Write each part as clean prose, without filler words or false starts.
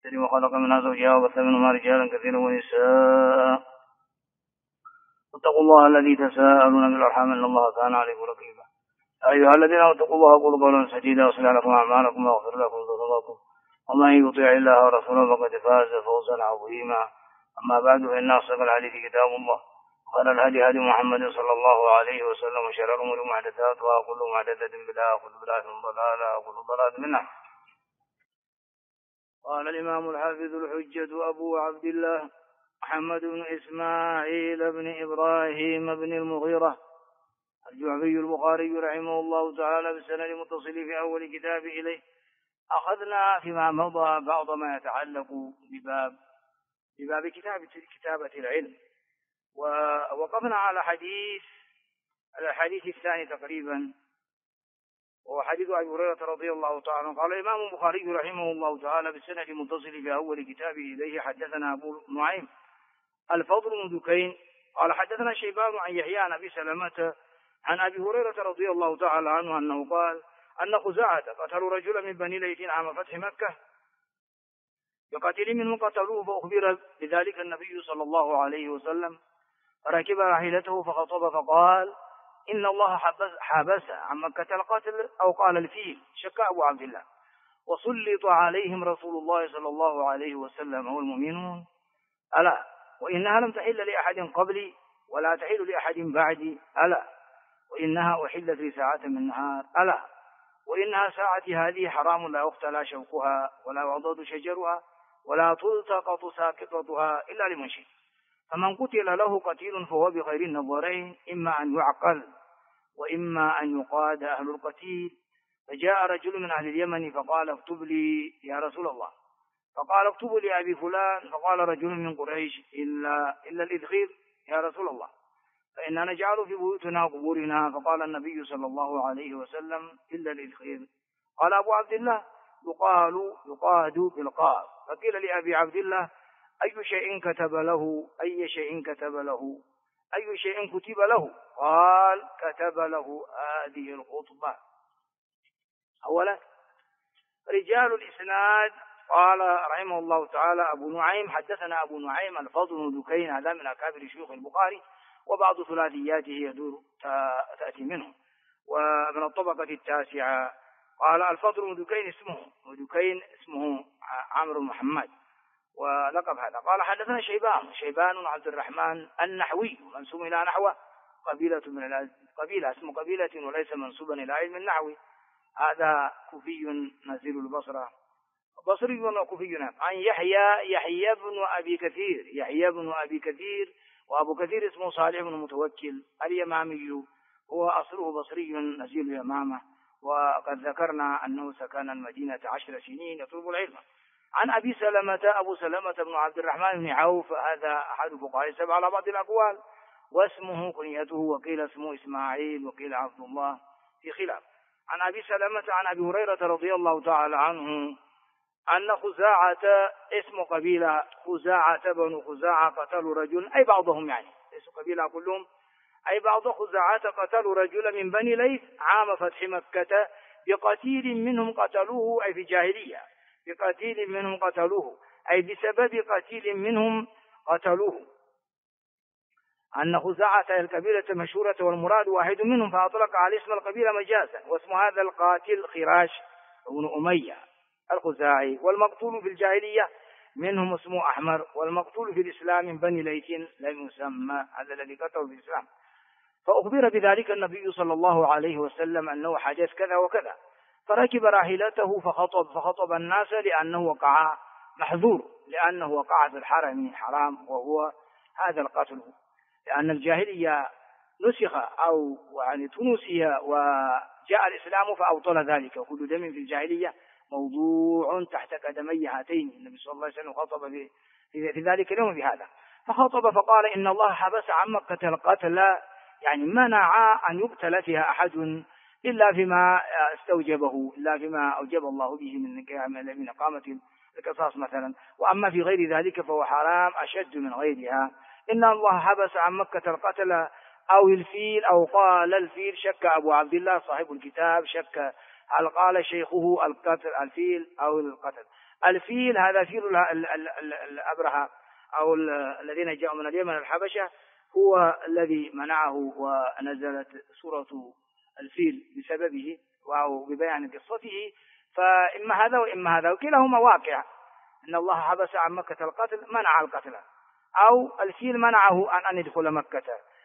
وخلق منها زوجها وبث منهما رجالا كثيرا ونساء واتقوا الله الذي تساءلون بالأرحام إن الله كان عليكم رقيبا. أيها الذين آمنوا اتقوا الله وقولوا قولا سديدا يصلح لكم أعمالكم ويغفر لكم ذنوبكم ومن يطيع الله ورسوله فقد فاز فوزا عظيما. أما بعد فإن أصدق الحديث كتاب الله وخير الهدي هدي محمد صلى الله عليه وسلم وشر الأمور محدثاتها وكل محدثة بدعة وكل بدعة ضلالة وكل ضلالة منها. قال الإمام الحافظ الحجة أبو عبد الله محمد بن إسماعيل بن إبراهيم بن المغيرة الجعفي البخاري رحمه الله تعالى بالسند متصل في أول كتاب إليه. أخذنا فيما مضى بعض ما يتعلق بباب كتابة العلم، ووقفنا على الحديث الثاني تقريبا، وهو حديث أبي هريرة رضي الله تعالى عنه. قال الإمام البخاري رحمه الله تعالى بالسند المتصل في أول كتابه إليه حدثنا أبو نعيم الفضل بن دكين قال حدثنا شيبان عن يحيى عن أبي سلمة عن أبي هريرة رضي الله تعالى عنه أنه قال أن خزاعة قتلوا رجلا من بني ليث عام فتح مكة بقتيل منهم قتلوه، فأخبر بذلك النبي صلى الله عليه وسلم فركب راحلته فخطب فقال إن الله حبس عن مكة القتل أو قال الفيل، شك أبو عبد الله، وسلط عليهم رسول الله صلى الله عليه وسلم والمؤمنون، ألا وإنها لم تحل لأحد قبلي ولا تحل لأحد بعدي، ألا وإنها أحلت لساعة من نهار، ألا وإنها ساعتي هذه حرام لا يختلى شوكها ولا يعضد شجرها ولا تلتقط ساقطتها إلا لمن شئ، فمن قتل له قتيل فهو بخير النظرين، إما أن يعقل وإما أن يقاد أهل القتيل. فجاء رجل من أهل اليمن فقال اكتب لي يا رسول الله، فقال اكتب لي أبي فلان، فقال رجل من قريش إلا الإذخير يا رسول الله، فإننا نجعل في بيوتنا وقبورنا، فقال النبي صلى الله عليه وسلم إلا الإذخير. قال أبو عبد الله يقاد بالقاف. فقيل لأبي عبد الله أي شيء كتب له؟ أي شيء كتب له؟ أي شيء كتب له؟ قال كتب له هذه الخطبة. أولا رجال الإسناد قال رحمه الله تعالى أبو نعيم حدثنا أبو نعيم الفضل بن دكين، هذا من أكابر شيوخ البخاري وبعض ثلاثياته يدور تأتي منه ومن الطبقة التاسعة. قال الفضل بن دكين اسمه عمرو محمد ولقب هذا. قال حدثنا شيبان عبد الرحمن النحوي منسوب إلى نحوه، قبيلة اسم قبيلة وليس منسوبا إلى علم النحو، هذا كوفي نزيل البصرة بصري وكوفي. عن يحيى بن أبي كثير وأبو كثير اسمه صالح بن متوكل اليمامي، هو أصله بصري نزيل اليمامة، وقد ذكرنا أنه سكن المدينة 10 سنين يطلب العلم. عن أبي أبو سلمة بن عبد الرحمن بن عوف، هذا أحد فقهاء السبعة على بعض الأقوال، واسمه كنيته، وقيل اسمه إسماعيل وقيل عبد الله في خلاف. عن أبي سلمة عن أبي هريرة رضي الله تعالى عنه أن خزاعة اسم قبيلة، خزاعة بن خزاعة قتلوا رجل، أي بعضهم يعني ليسوا قبيلة كلهم، أي بعض خزاعة قتلوا رجل من بني ليث عام فتح مكة بقتيل منهم قتلوه، أي في جاهلية، بقتيل منهم قتلوه أي بسبب قتيل منهم قتلوه. أن خزاعة القبيلة مشهورة والمراد واحد منهم، فأطلق على اسم القبيلة مجازا، واسم هذا القاتل خراش بن أمية الخزاعي، والمقتول في الجاهلية منهم اسمه أحمر، والمقتول في الإسلام من بني ليث لم يسمى، هذا الذي قتلوا في الإسلام. فأخبر بذلك النبي صلى الله عليه وسلم أنه حدث كذا وكذا، فركب راحلته فخطب الناس لأنه وقع محذور، لأنه وقع في الحرم الحرام وهو هذا القتل، لأن الجاهلية نسخ أو يعني تنسي وجاء الإسلام فأبطل ذلك، وكل دم في الجاهلية موضوع تحت قدمي هاتين. النبي صلى الله عليه وسلم خطب في ذلك اليوم بهذا، فخطب فقال إن الله حبس عن مكة القتل، يعني منع أن يقتل فيها أحد إلا فيما استوجبه، إلا فيما أوجب الله به من إقامة القصاص مثلا، وأما في غير ذلك فهو حرام أشد من غيرها. إن الله حبس عن مكة القتل أو الفيل أو قال الفيل، شك أبو عبد الله صاحب الكتاب، شك هل قال شيخه القتل الفيل أو القتل. الفيل هذا فيل الأبرهة أو الذين جاءوا من اليمن الحبشة، هو الذي منعه، ونزلت سورة الفيل بسببه أو ببيان قصته. فإما هذا وإما هذا، وكلاهما واقع. إن الله حبس عن مكة القتل، منع القتل، أو الفيل منعه أن يدخل مكة.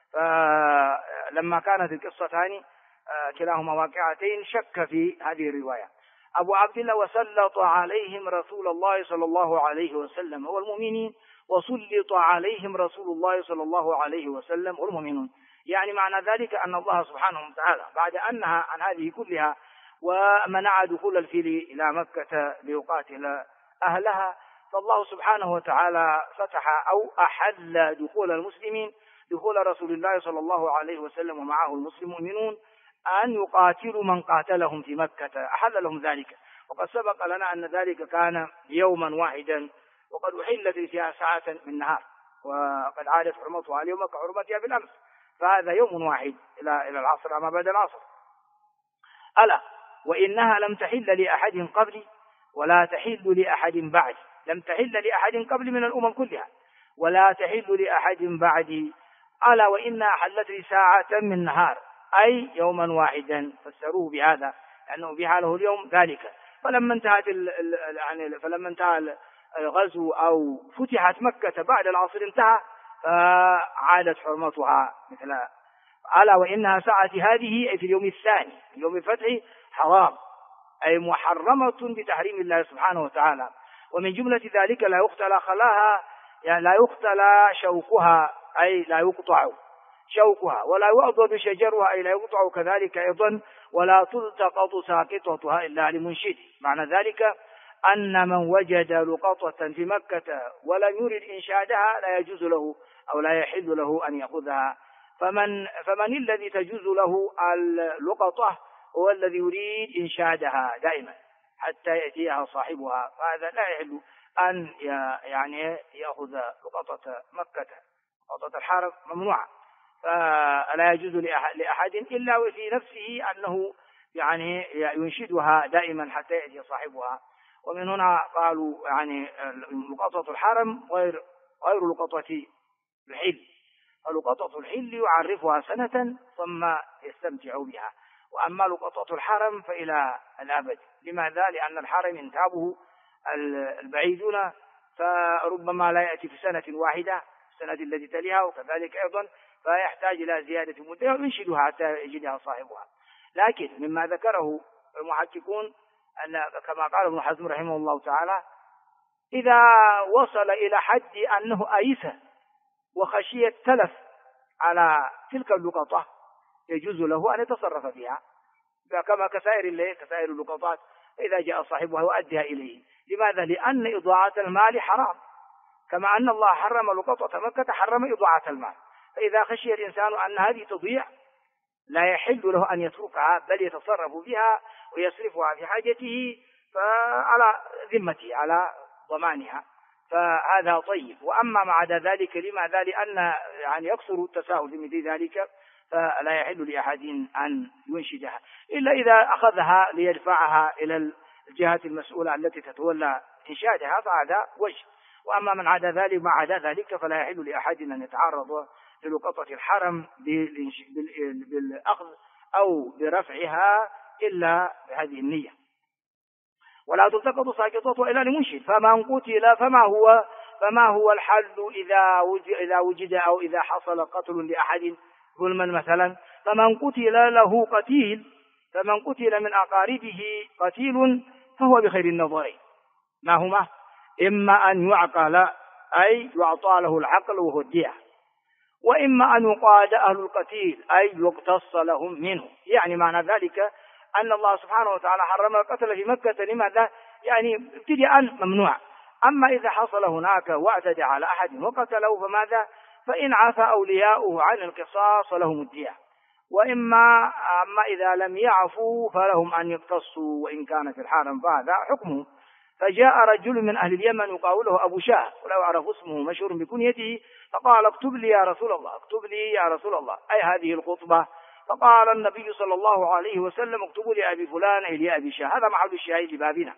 فلما كانت القصتان كلاهما واقعتين شك في هذه الرواية. أبو عبد الله وسلط عليهم رسول الله صلى الله عليه وسلم والمؤمنين، وسلط عليهم رسول الله صلى الله عليه وسلم والمؤمنون. يعني معنى ذلك أن الله سبحانه وتعالى بعد أن نهى عن هذه كلها ومنع دخول الفيل إلى مكة ليقاتل أهلها، فالله سبحانه وتعالى فتح أو أحل دخول المسلمين، دخول رسول الله صلى الله عليه وسلم ومعه المؤمنون، أن يقاتلوا من قاتلهم في مكة، أحل لهم ذلك. وقد سبق لنا أن ذلك كان يوما واحدا، وقد أحلت فيها ساعة من نهار، وقد عادت حرمتها اليوم كحرمتها بالأمس، فهذا يوم واحد إلى العصر أما بعد العصر. ألا وإنها لم تحل لأحد قبلي ولا تحل لأحد بعدي، لم تحل لأحد قبل من الأمم كلها ولا تحل لأحد بعدي. ألا وإنها حلت لي ساعة من نهار، أي يوما واحدا، فسروه بهذا لأنه بها له اليوم ذلك. فلما انتهى الغزو أو فتحت مكة بعد العصر انتهى، فعادت حرمتها مثل. ألا وإنها ساعة هذه أي في اليوم الثاني، يوم الفتح، حرام، أي محرمة بتحريم الله سبحانه وتعالى. ومن جملة ذلك لا يختلى خلاها، يعني لا يختلى شوكها، أي لا يقطع شوكها، ولا يؤضد شجرها، أي لا يقطع كذلك أيضا، ولا تلتقط ساقطتها إلا لمنشد. معنى ذلك أن من وجد لقطة في مكة ولم يرد إنشادها لا يجوز له أو لا يحل له أن يأخذها. فمن الذي تجوز له اللقطة؟ هو الذي يريد إنشادها دائما حتى يأتيها صاحبها، فهذا لا يحل أن يعني يأخذ لقطة مكة. لقطة الحرم ممنوعة، فلا يجوز لأحد إلا وفي نفسه أنه يعني ينشدها دائما حتى يأتي صاحبها. ومن هنا قالوا يعني لقطة الحرم غير لقطة الحل، فلقطة الحل يعرفها سنة ثم يستمتع بها، وأما لقطة الحرم فإلى الأبد. لماذا؟ لأن الحرم ينتابه البعيدون، فربما لا يأتي في سنة واحدة، السنة التي تليها، وكذلك أيضا فيحتاج إلى زيادة مدة وينشدها حتى يجدها صاحبها. لكن مما ذكره المحققون أن كما قال ابن حزم رحمه الله تعالى، إذا وصل إلى حد أنه أيس وخشي التلف على تلك اللقطة يجوز له أن يتصرف فيها كما كسائر اللقطات، إذا جاء صاحبها يؤديها إليه. لماذا؟ لأن إضاعة المال حرام، كما أن الله حرم لقطة مكة حرم إضاعة المال. فإذا خشي الإنسان أن هذه تضيع لا يحل له أن يتركها، بل يتصرف بها ويصرفها في حاجته، فعلى ذمته على ضمانها، فهذا طيب. وأما مع ذلك لماذا؟ لأن يعني يكثر التساهل في مثل ذلك، فلا يحل لأحد أن ينشدها إلا إذا أخذها ليدفعها إلى الجهات المسؤولة التي تتولى إنشادها، فهذا وجه. وأما من عدا ذلك ما عدا ذلك فلا يحل لأحد أن يتعرض للقطة الحرم بالأخذ أو برفعها إلا بهذه النية. ولا تلتقط ساقطته إلا لمنشد. فمن قتل فما هو الحل إذا وجد أو إذا حصل قتل لأحد ظلما مثلا. فمن قتل له قتيل، فمن قتل من أقاربه قتيل فهو بخير النظرين. ما هما؟ إما أن يعقل أي يعطى له العقل وهو الدية، وإما أن يقاد أهل القتيل أي يقتص لهم منه. يعني معنى ذلك أن الله سبحانه وتعالى حرم القتل في مكة. لماذا؟ يعني ابتداء ممنوع. أما إذا حصل هناك واعتدى على أحد وقتله فماذا؟ فإن عفى أولياؤه عن القصاص لهم الدية. أما إذا لم يعفوا فلهم أن يقتصوا وإن كان في الحرم، فهذا حكمه. فجاء رجل من أهل اليمن يقاوله أبو شاه ولا يعرف اسمه مشهور بكنيته، فقال اكتب لي يا رسول الله، اكتب لي يا رسول الله، أي هذه الخطبة. فقال النبي صلى الله عليه وسلم اكتبوا لأبي فلان أي لأبي شاه. هذا محل الشاهد لبابنا،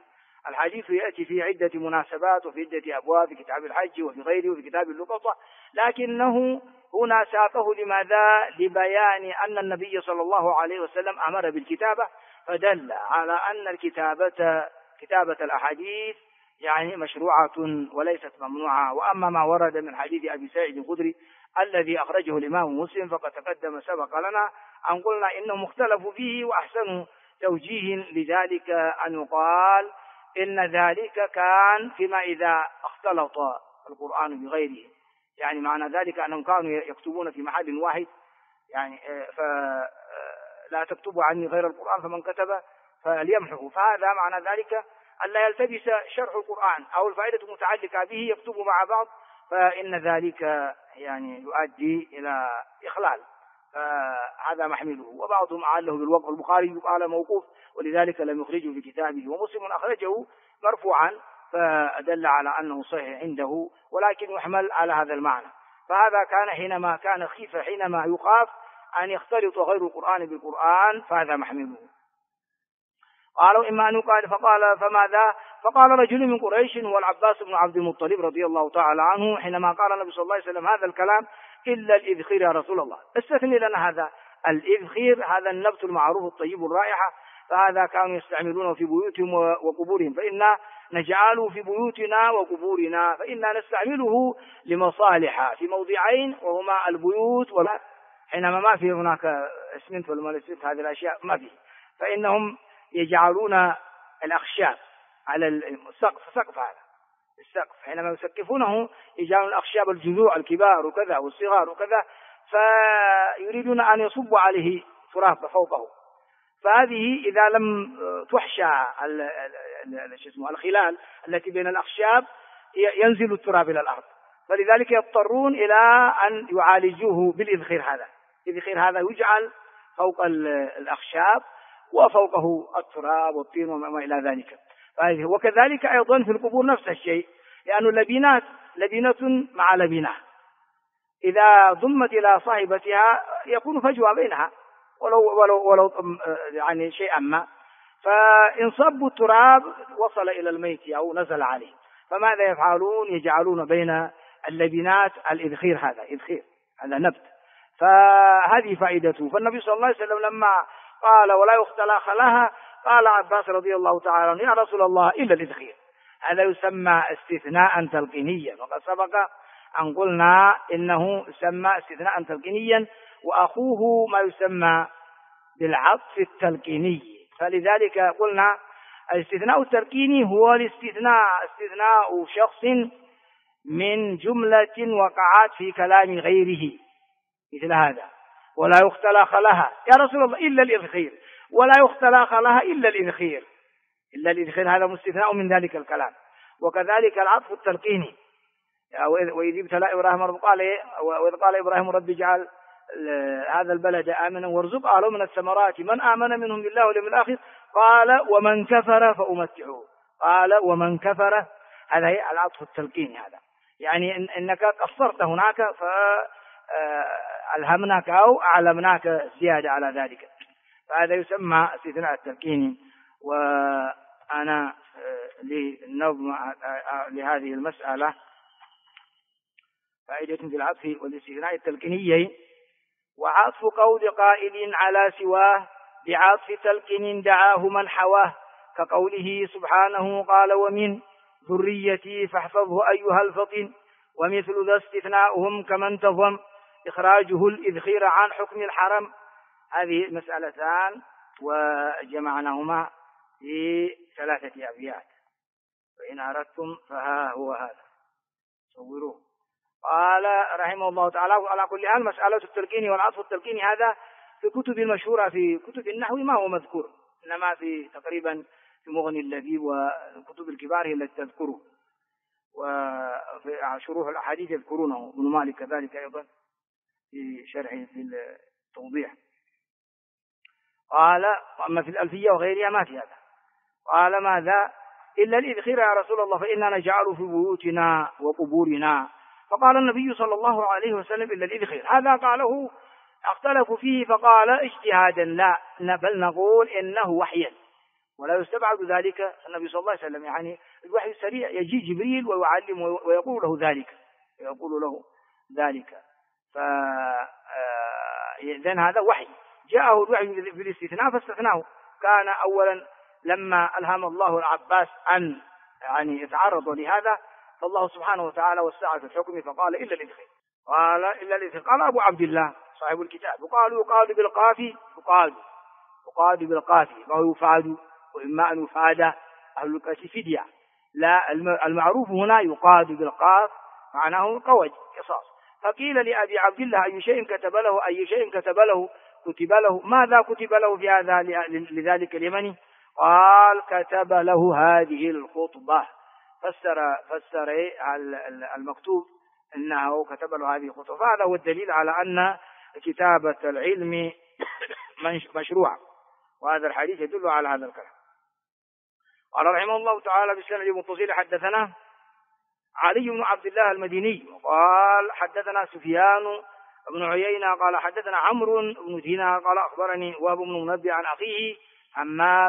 الحديث يأتي في عدة مناسبات وفي عدة أبواب، في كتاب الحج وفي غيره وفي كتاب اللقطة، لكنه هنا ساقه لماذا؟ لبيان أن النبي صلى الله عليه وسلم أمر بالكتابة، فدل على أن كتابة الأحاديث يعني مشروعة وليست ممنوعة. وأما ما ورد من حديث أبي سعيد الخدري الذي أخرجه الإمام مسلم فقد تقدم سبق لنا أن قلنا إنهم اختلفوا فيه، وأحسن توجيه لذلك أن يقال إن ذلك كان فيما إذا اختلط القرآن بغيره، يعني معنى ذلك أنهم كانوا يكتبون في محل واحد، يعني فلا تكتبوا عني غير القرآن فمن كتب فليمحه، فهذا معنى ذلك ألا يلتبس شرح القرآن أو الفائدة المتعلقة به يكتبوا مع بعض، فإن ذلك يعني يؤدي إلى إخلال، فهذا محمله. وبعضهم أعله بالوقف، البخاري قال موقوف ولذلك لم يخرجه في كتابه، ومسلم أخرجه مرفوعا فدل على أنه صحيح عنده، ولكن يحمل على هذا المعنى. فهذا كان حينما كان خيفة، حينما يخاف أن يختلط غير القرآن بالقرآن، فهذا محمله. قالوا إما أن يقال، فقال فماذا؟ فقال رجل من قريش هو العباس بن عبد المطلب رضي الله تعالى عنه حينما قال النبي صلى الله عليه وسلم هذا الكلام: إلا الإذخير يا رسول الله، استثني لنا هذا الإذخير، هذا النبت المعروف الطيب الرائحة، فهذا كانوا يستعملونه في بيوتهم وقبورهم، فإنا نجعله في بيوتنا وقبورنا، فإنا نستعمله لمصالح في موضعين وهما البيوت حينما ما في هناك اسمنت ولا هذه الأشياء ما في، فإنهم يجعلون الأخشاب على السقف، هذا السقف حينما يسقفونه يجعلون الأخشاب الجذوع الكبار وكذا والصغار وكذا، فيريدون أن يصبوا عليه تراب فوقه، فهذه إذا لم تحشى الخلال التي بين الأخشاب ينزل التراب إلى الأرض، فلذلك يضطرون إلى أن يعالجوه بالإذخير هذا. الإذخير هذا يجعل فوق الأخشاب وفوقه التراب والطين وما إلى ذلك. وكذلك أيضا في القبور نفس الشيء، لأن اللبنات لبنة مع لبنة إذا ضمت إلى صاحبتها يكون فجوة بينها ولو يعني شيئا ما، فإن صبوا التراب وصل إلى الميت أو نزل عليه، فماذا يفعلون؟ يجعلون بين اللبنات الإذخير، هذا إذخير، هذا نبت، فهذه فائدته. فالنبي صلى الله عليه وسلم لما قال ولا يختلخ لها قال عباس رضي الله تعالى عنه: يا رسول الله إلا الإذخير. هذا يسمى استثناء تلقينيا، وقد سبق أن قلنا إنه يسمى استثناء تلقينيا، وأخوه ما يسمى بالعطف التلقيني. فلذلك قلنا الاستثناء التلقيني هو استثناء شخص من جملة وقعت في كلام غيره، مثل هذا: ولا يختلخ لها يا رسول الله إلا الإذخير، ولا يختلخ لها إلا الإذخير. إلا الإذخير هذا مستثناء من ذلك الكلام. وكذلك العطف التلقيني: وإذ ابتلى إبراهيم وإذ قال إبراهيم رب اجعل هذا البلد آمنا وارزق أهله من الثمرات من آمن منهم بالله واليوم الآخر قال ومن كفر فأمتعه. قال ومن كفر، هذا هي العطف التلقيني، هذا يعني إنك قصرت هناك فألهمناك أو أعلمناك زيادة على ذلك، فهذا يسمى استثناء التلقيني. وأنا للنظم لهذه المسألة فائدة في العطف والاستثناء التلقيني: وعطف قول قائل على سواه بعطف تلقين دعاه من حواه، كقوله سبحانه قال ومن ذريتي فاحفظه أيها الفطن، ومثل ذا استثناؤهم كمن تضم إخراجه الإذخير عن حكم الحرم. هذه مسألتان وجمعناهما في 3 أبيات، فإن أردتم فها هو هذا صوروه. قال رحمه الله تعالى: على كل حال مسألة التلقين والعطف التلقيني هذا في كتب المشهورة، في كتب النحو ما هو مذكور، إنما في تقريبا في مغني اللبيب والكتب الكبار هي التي تذكره، وفي شروح الأحاديث يذكرونه، ابن مالك كذلك أيضا في شرحه في التوضيح. قال أما في الألفية وغيرها ما في هذا. قال ماذا؟ إلا الإذخير يا رسول الله فإنا نجعله في بيوتنا وقبورنا. فقال النبي صلى الله عليه وسلم: إلا الإذخير. هذا قاله اختلفوا فيه، فقال اجتهادا لا، بل نقول إنه وحيا، ولا يستبعد ذلك. النبي صلى الله عليه وسلم يعني الوحي السريع يجي جبريل ويعلم ويقول له ذلك. إذن هذا وحي جاءه الوحي بالاستثناء فاستثناه. كان أولا لما ألهم الله العباس أن يعني يتعرض لهذا، فالله سبحانه وتعالى وسع في الحكم فقال إلا الإدخال. قال أبو عبد الله صاحب الكتاب يقال بالقاف ما يفاد، وإما أن يفاد أهل القاف فدية. لا، المعروف هنا يقاد بالقاف معناه قوج قصاص. فقيل لأبي عبد الله أي شيء كتب له ماذا كتب له في هذا لذلك اليمني؟ قال كتب له هذه الخطبة. فسر المكتوب أنه كتب له هذه الخطبة. فهذا هو الدليل على أن كتابة العلم مشروع، وهذا الحديث يدل على هذا الكلام. قال رحمه الله تعالى بالسند المتصل حدثنا علي بن عبد الله المديني وقال حدثنا سفيان بن عيينة قال حدثنا عمرو بن دينار قال أخبرني وهب بن منبه عن أخيه همام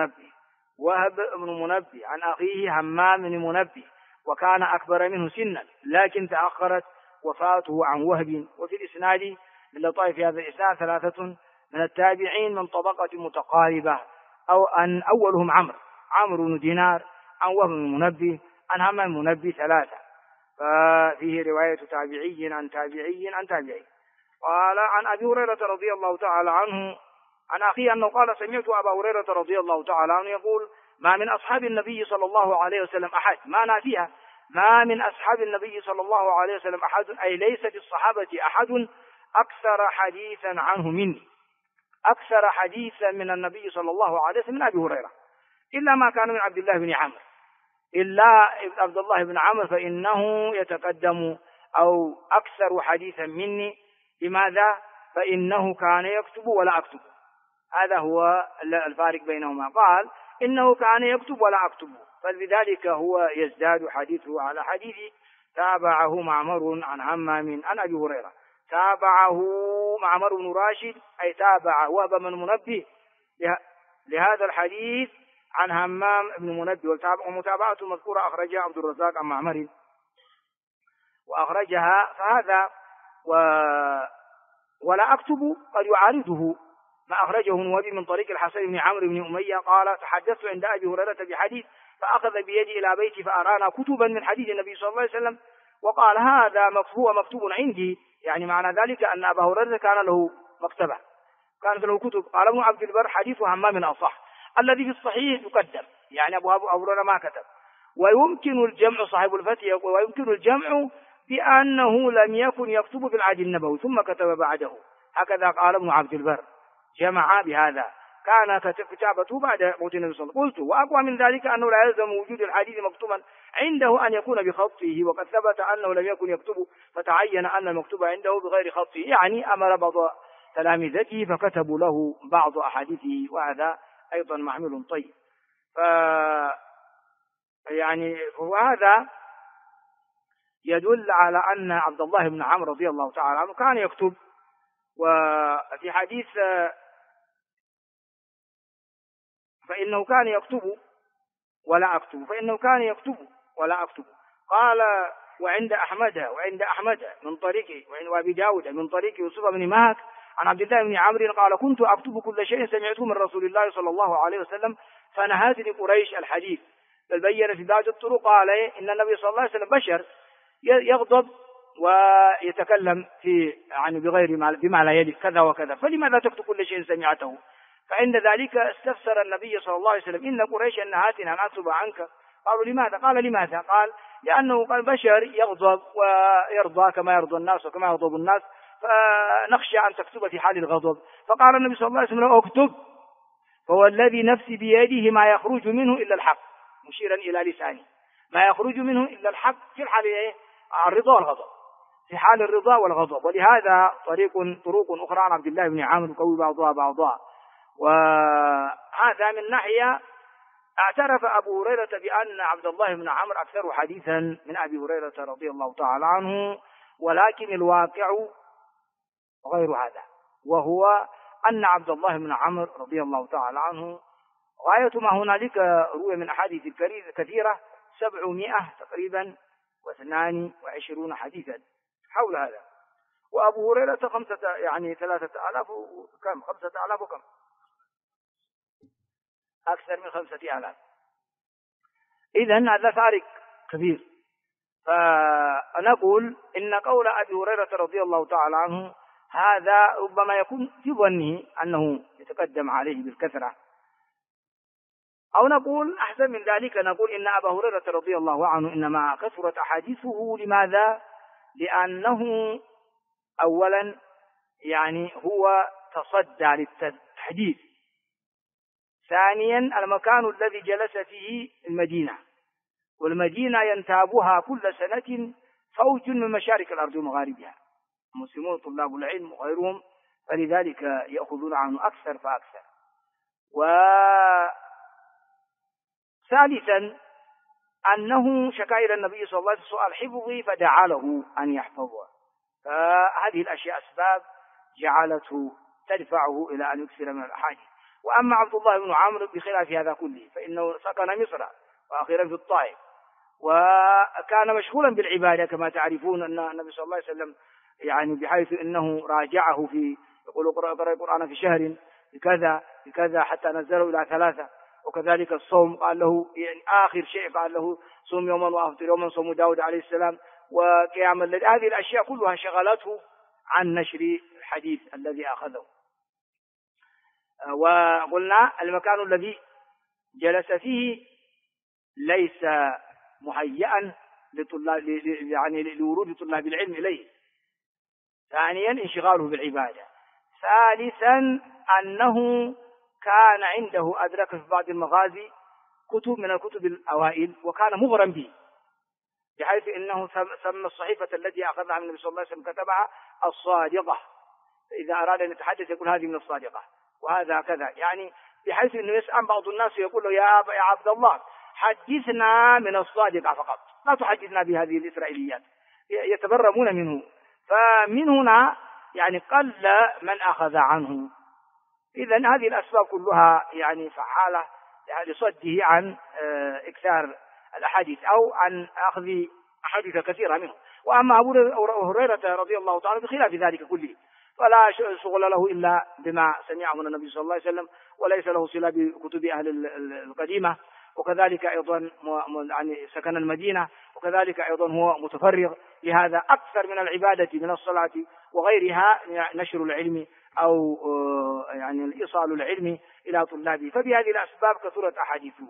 بن منبه وكان أكبر منه سنا، لكن تأخرت وفاته عن وهب. وفي الإسناد من لطائف هذا الإسناد 3 من التابعين من طبقة متقاربة، أو أن أولهم عمرو بن دينار عن وهب بن منبه عن همام بن منبه 3، ففيه رواية تابعي عن تابعي. قال عن أبي هريرة رضي الله تعالى عنه عن أخيه أنه قال سمعت أبا هريرة رضي الله تعالى عنه يقول ما من أصحاب النبي صلى الله عليه وسلم أحد، ما من أصحاب النبي صلى الله عليه وسلم أحد، أي ليس في الصحابة أحد أكثر حديثا عنه مني، أكثر حديثا من النبي صلى الله عليه وسلم من أبي هريرة، إلا ما كان من عبد الله بن عمرو فإنه يتقدم أو أكثر حديثا مني. لماذا؟ فإنه كان يكتب ولا أكتب. هذا هو الفارق بينهما. قال إنه كان يكتب ولا أكتب، فلذلك هو يزداد حديثه على حديثي. تابعه معمر عن همام عن أبي هريرة، تابعه معمر بن راشد أي تابع وهب بن منبه لهذا الحديث عن همام بن منبه، ومتابعة المذكورة أخرجها عبد الرزاق عن معمر وأخرجها. فهذا ولا أكتب قد يعارضه ما أخرجه النووي من طريق الحسن بن عمرو بن أمية قال تحدثت عند أبي هريرة بحديث فأخذ بيدي إلى بيتي فأرانا كتبا من حديث النبي صلى الله عليه وسلم، وقال هذا مكتوب عندي، يعني معنى ذلك أن أبا هريرة كان له مكتبة، كانت له كتب. قال ابن عبد البر حديث همام أصح، الذي في الصحيح يقدم، يعني أبو هريرة ما كتب. ويمكن الجمع، صاحب الفتح يقول ويمكن الجمع بأنه لم يكن يكتب في العهد النبوي ثم كتب بعده، هكذا قال ابن عبد البر، جمع بهذا، كان كتابته بعد موت النبي صلى الله عليه وسلم. قلت وأقوى من ذلك أنه لا يلزم وجود الحديث مكتوبا عنده أن يكون بخطه، وقد ثبت أنه لم يكن يكتب فتعين أن المكتوب عنده بغير خطه، يعني أمر بعض تلامذته فكتبوا له بعض أحاديثه، وهذا أيضا محمل طيب. وهذا يدل على أن عبد الله بن عمرو رضي الله تعالى عنه كان يكتب. وفي حديث فإنه كان يكتب ولا أكتب، قال وعند أحمد من طريق وأبي داود من طريق يوسف بن مهك عن عبد الله بن عمرو قال كنت أكتب كل شيء سمعته من رسول الله صلى الله عليه وسلم فنهتني قريش الحديث. بل بين في بعض الطرق قال إن النبي صلى الله عليه وسلم بشر يغضب ويتكلم بما لا يليق كذا وكذا، فلماذا تكتب كل شيء سمعته؟ فعند ذلك استفسر النبي صلى الله عليه وسلم إن قريش نهتني أن أكتب عنك. قالوا لماذا؟ قال لأنه بشر يغضب ويرضى كما يرضى الناس وكما يغضب الناس، فنخشى أن تكتب في حال الغضب. فقال النبي صلى الله عليه وسلم اكتب، فهو الذي نفسي بيده ما يخرج منه إلا الحق، مشيرا إلى لسانه، ما يخرج منه إلا الحق في الحال الرضا والغضب، في حال الرضا والغضب. ولهذا طرق أخرى عن عبد الله بن عمرو قوي بعضها. وهذا من ناحية اعترف أبو هريرة بأن عبد الله بن عمرو أكثر حديثا من أبي هريرة رضي الله تعالى عنه، ولكن الواقع غير هذا، وهو أن عبد الله بن عمرو رضي الله تعالى عنه غاية ما هنالك روي من أحاديث كثيرة 700 تقريبا و22 حديثا حول هذا. وأبو هريرة 3000 كم 5000 وكم أكثر من 5000. إذن هذا فارق كبير. فنقول إن قول أبي هريرة رضي الله تعالى عنه هذا ربما يكون في ظنه أنه يتقدم عليه بالكثرة، أو نقول أحسن من ذلك نقول إن أبا هريرة رضي الله عنه إنما كثرت أحاديثه. لماذا؟ لأنه أولا يعني هو تصدى للتحديث، ثانيا المكان الذي جلس فيه المدينة، والمدينة ينتابها كل سنة فوج من مشارق الأرض ومغاربها، المسلمون طلاب العلم وغيرهم، فلذلك يأخذون عنه أكثر فأكثر. وثالثا أنه شكا إلى النبي صلى الله عليه وسلم سؤال حفظه فدعا له أن يحفظه. فهذه الأشياء أسباب جعلته تدفعه إلى أن يكثر من الأحاديث. وأما عبد الله بن عمرو بخلاف هذا كله فإنه سكن مصر وأخيرا في الطائف، وكان مشغولا بالعبادة كما تعرفون أن النبي صلى الله عليه وسلم يعني بحيث أنه راجعه في يقول اقرأ القرآن في شهر بكذا حتى نزله إلى 3. وكذلك الصوم قال له يعني آخر شيء قال له صوم يوما وأفطر يوما، صوم داود عليه السلام، وقيام الليل. هذه الأشياء كلها شغلته عن نشر الحديث الذي أخذه. وقلنا المكان الذي جلس فيه ليس مهيئا لطلاب يعني لورود طلاب العلم إليه. ثانيا انشغاله بالعبادة. ثالثا أنه كان عنده أدرك في بعض المغازي كتب من الكتب الأوائل وكان مغرم به، بحيث أنه سمى الصحيفة التي أخذها من النبي صلى الله عليه وسلم كتبها الصادقة، فإذا أراد أن يتحدث يقول هذه من الصادقة وهذا كذا، يعني بحيث أنه يسأل بعض الناس يقول له يا عبد الله حدثنا من الصادقة فقط، لا تحدثنا بهذه الإسرائيليات، يتبرمون منه. فمن هنا يعني قل من أخذ عنه. إذن هذه الأسباب كلها يعني فعالة لصده عن إكثار الأحاديث أو عن أخذ أحاديث كثيرة منه. وأما أبو هريرة رضي الله تعالى بخلاف ذلك كله، فلا شغل له إلا بما سمعه من النبي صلى الله عليه وسلم، وليس له صلة بكتب أهل القديمة. وكذلك أيضا يعني سكن المدينة، وكذلك أيضا هو متفرغ لهذا أكثر من العبادة من الصلاة وغيرها، نشر العلم أو يعني إيصال العلم إلى طلابه. فبهذه الأسباب كثرت أحاديثه.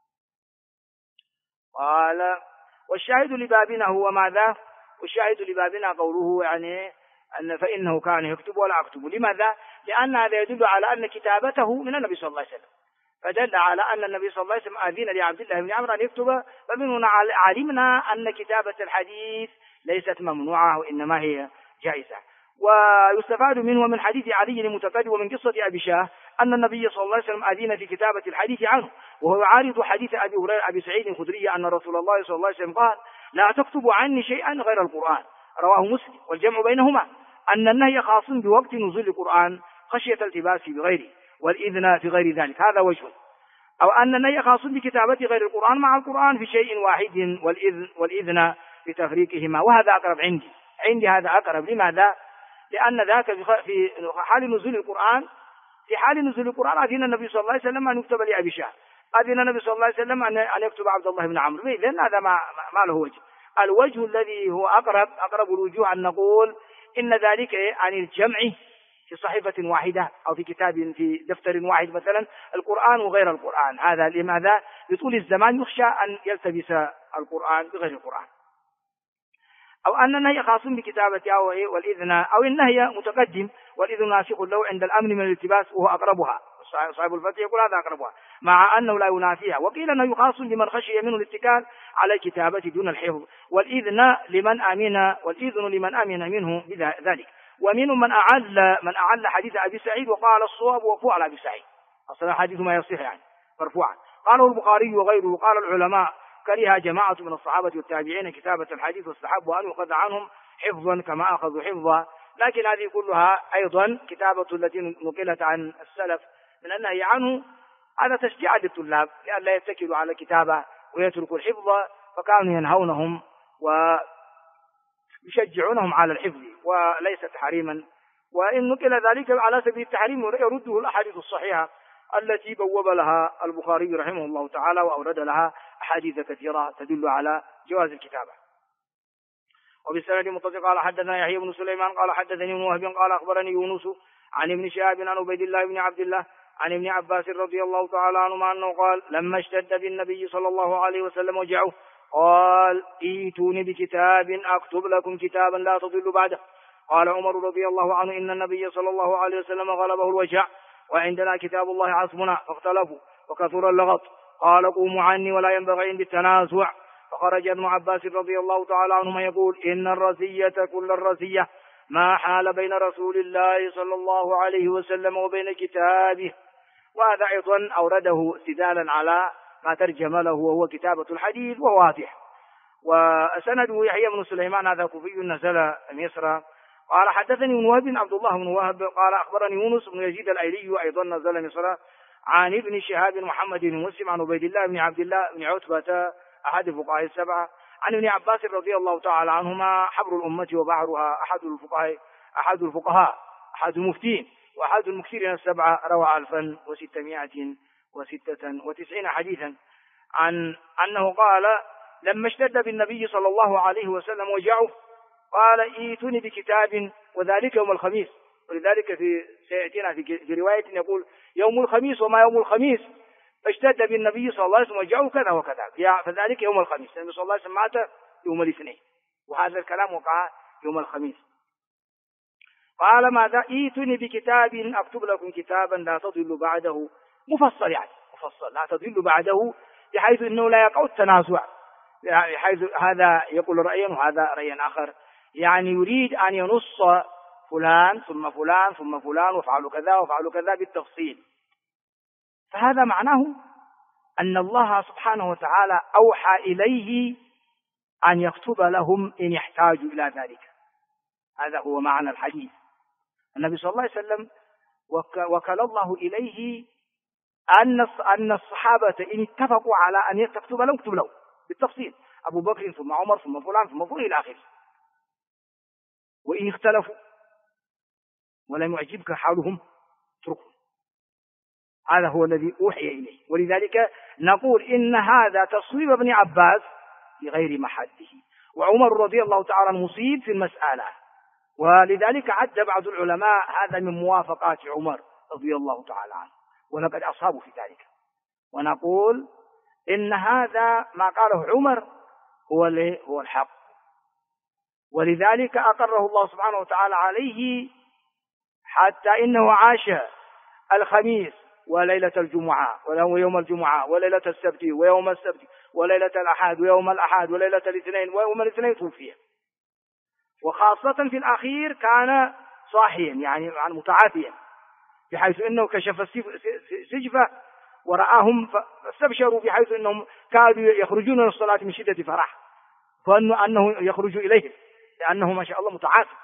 قال والشاهد لبابنا هو ماذا؟ والشاهد لبابنا قوله يعني أن فإنه كان يكتب ولا أكتب. لماذا؟ لأن هذا يدل على أن كتابته من النبي صلى الله عليه وسلم، فدل على أن النبي صلى الله عليه وسلم أذن لعبد الله بن عمرو أن يكتب. فمن هنا علمنا أن كتابة الحديث ليست ممنوعة وإنما هي جائزة. ويستفاد منه ومن حديث علي المتقدم ومن قصة أبي شاه أن النبي صلى الله عليه وسلم أذن في كتابة الحديث عنه، وهو يعارض حديث أبي سعيد الخدري أن رسول الله صلى الله عليه وسلم قال لا تكتبوا عني شيئا غير القرآن، رواه مسلم. والجمع بينهما أن النهي خاص بوقت نزول القرآن خشية التباس بغيره، والإذن في غير ذلك، هذا وجه. أو أن النهي خاص بكتابة غير القرآن مع القرآن في شيء واحد، والإذن بتفريقهما، وهذا أقرب عندي هذا أقرب. لماذا؟ لأن ذاك في حال نزول القرآن، في حال نزول القرآن أذن النبي صلى الله عليه وسلم أن يكتب لأبي شاه، أذن النبي صلى الله عليه وسلم أن يكتب عبد الله بن عمرو. إذن هذا ما له وجه. الوجه الذي هو أقرب الوجوه أن نقول إن ذلك عن الجمع في صحيفة واحدة أو في كتاب في دفتر واحد مثلا القرآن وغير القرآن. هذا لماذا؟ لطول الزمان يخشى أن يلتبس القرآن بغير القرآن. أو أن النهي خاص بكتابة والإذن، أو النهي متقدم والإذن ناسخ له عند الأمن من الالتباس وهو أقربها. صاحب الفتح يقول هذا أقربها مع أنه لا ينافيها. وقيل أنه خاص لمن خشي منه الاتكال على الكتابة دون الحفظ، والإذن لمن أمن منه بذلك. ومنهم من أعل حديث أبي سعيد وقال الصواب وقوع على أبي سعيد، أصلا حديث ما يصح يعني مرفوعا. قاله البخاري وغيره. وقال العلماء كره جماعة من الصحابة والتابعين كتابة الحديث واستحبوا أن يؤخذ عنهم حفظا كما أخذوا حفظا. لكن هذه كلها أيضا كتابة التي نقلت عن السلف من النهي عنه هذا تشجيع للطلاب لئلا يتكلوا على الكتابة ويتركوا الحفظ، فكانوا ينهونهم ويشجعونهم على الحفظ وليس تحريما. وإن نقل ذلك على سبيل التحريم يرده الأحاديث الصحيحة التي بوب لها البخاري رحمه الله تعالى وأورد لها أحاديث كثيرة تدل على جواز الكتابة. وبالسند متصل قال حدثنا يحيى بن سليمان قال حدثني ابن وهب قال أخبرني يونس عن ابن شهاب عن عبيد الله بن عبد الله عن ابن عباس رضي الله تعالى عنهما أنه قال لما اشتد بالنبي صلى الله عليه وسلم وجعه قال ائتوني بكتاب أكتب لكم كتابا لا تضل بعده. قال عمر رضي الله عنه إن النبي صلى الله عليه وسلم غلبه الوجع وعندنا كتاب الله عصمنا، فاختلفوا وكثر اللغط. قال قوموا عني ولا ينبغي بالتنازع. فخرج ابن عباس رضي الله تعالى عنهما يقول إن الرزية كل الرزية ما حال بين رسول الله صلى الله عليه وسلم وبين كتابه. وهذا أيضا أورده استدلالا على ما ترجم له وهو كتابة الحديث وواضح. وسنده يحيى بن سليمان هذا كوفي نزل مصر. قال حدثني ابن وهب عبد الله بن وهب قال أخبرني يونس بن يزيد الأيلي أيضا نزل مصر عن ابن شهاب محمد بن مسلم عن عبيد الله بن عبد الله بن عتبة أحد الفقهاء السبعة عن ابن عباس رضي الله تعالى عنهما حبر الأمة وبحرها أحد الفقهاء أحد المفتين وأحد المكثرين السبعة روى 1696 حديثا عن أنه قال لما اشتد بالنبي صلى الله عليه وسلم وجعه قال ائتوني بكتاب وذلك يوم الخميس. ولذلك سيأتينا في رواية يقول يوم الخميس وما يوم الخميس فاشتد بالنبي صلى الله عليه وسلم وجعه كذا وكذا فذلك يوم الخميس. النبي صلى الله عليه وسلم مات يوم الاثنين وهذا الكلام وقع يوم الخميس. قال ماذا ائتوني بكتاب أكتب لكم كتابا لا تضل بعده مفصل يعني مفصل لا تضل بعده بحيث أنه لا يقع التنازع بحيث هذا يقول رأيا وهذا رأيا آخر يعني يريد أن ينص فلان ثم فلان ثم فلان وفعلوا كذا وفعلوا كذا بالتفصيل. فهذا معناه أن الله سبحانه وتعالى أوحى إليه أن يكتب لهم إن يحتاجوا إلى ذلك. هذا هو معنى الحديث. النبي صلى الله عليه وسلم وكل الله إليه أن الصحابة إن اتفقوا على أن يكتب لهم اكتب له بالتفصيل أبو بكر ثم عمر ثم فلان ثم فلان إلى آخره. وإن اختلفوا ولم يعجبك حالهم اتركهم. هذا هو الذي أوحي إليه. ولذلك نقول إن هذا تصويب ابن عباس في غير محله وعمر رضي الله تعالى مصيب في المسألة. ولذلك عد بعض العلماء هذا من موافقات عمر رضي الله تعالى عنه ولقد أصابوا في ذلك. ونقول إن هذا ما قاله عمر هو الحق. ولذلك أقره الله سبحانه وتعالى عليه حتى إنه عاش الخميس وليلة الجمعة ويوم الجمعة وليلة السبت ويوم السبت وليلة الأحد ويوم الأحد وليلة الاثنين ويوم الاثنين توفي. وخاصة في الأخير كان صاحيا يعني متعافيا بحيث أنه كشف السجفة ورآهم فاستبشروا بحيث أنهم كانوا يخرجون من الصلاة من شدة فرح فأنه أنه يخرج إليهم لأنه ما شاء الله متعافي.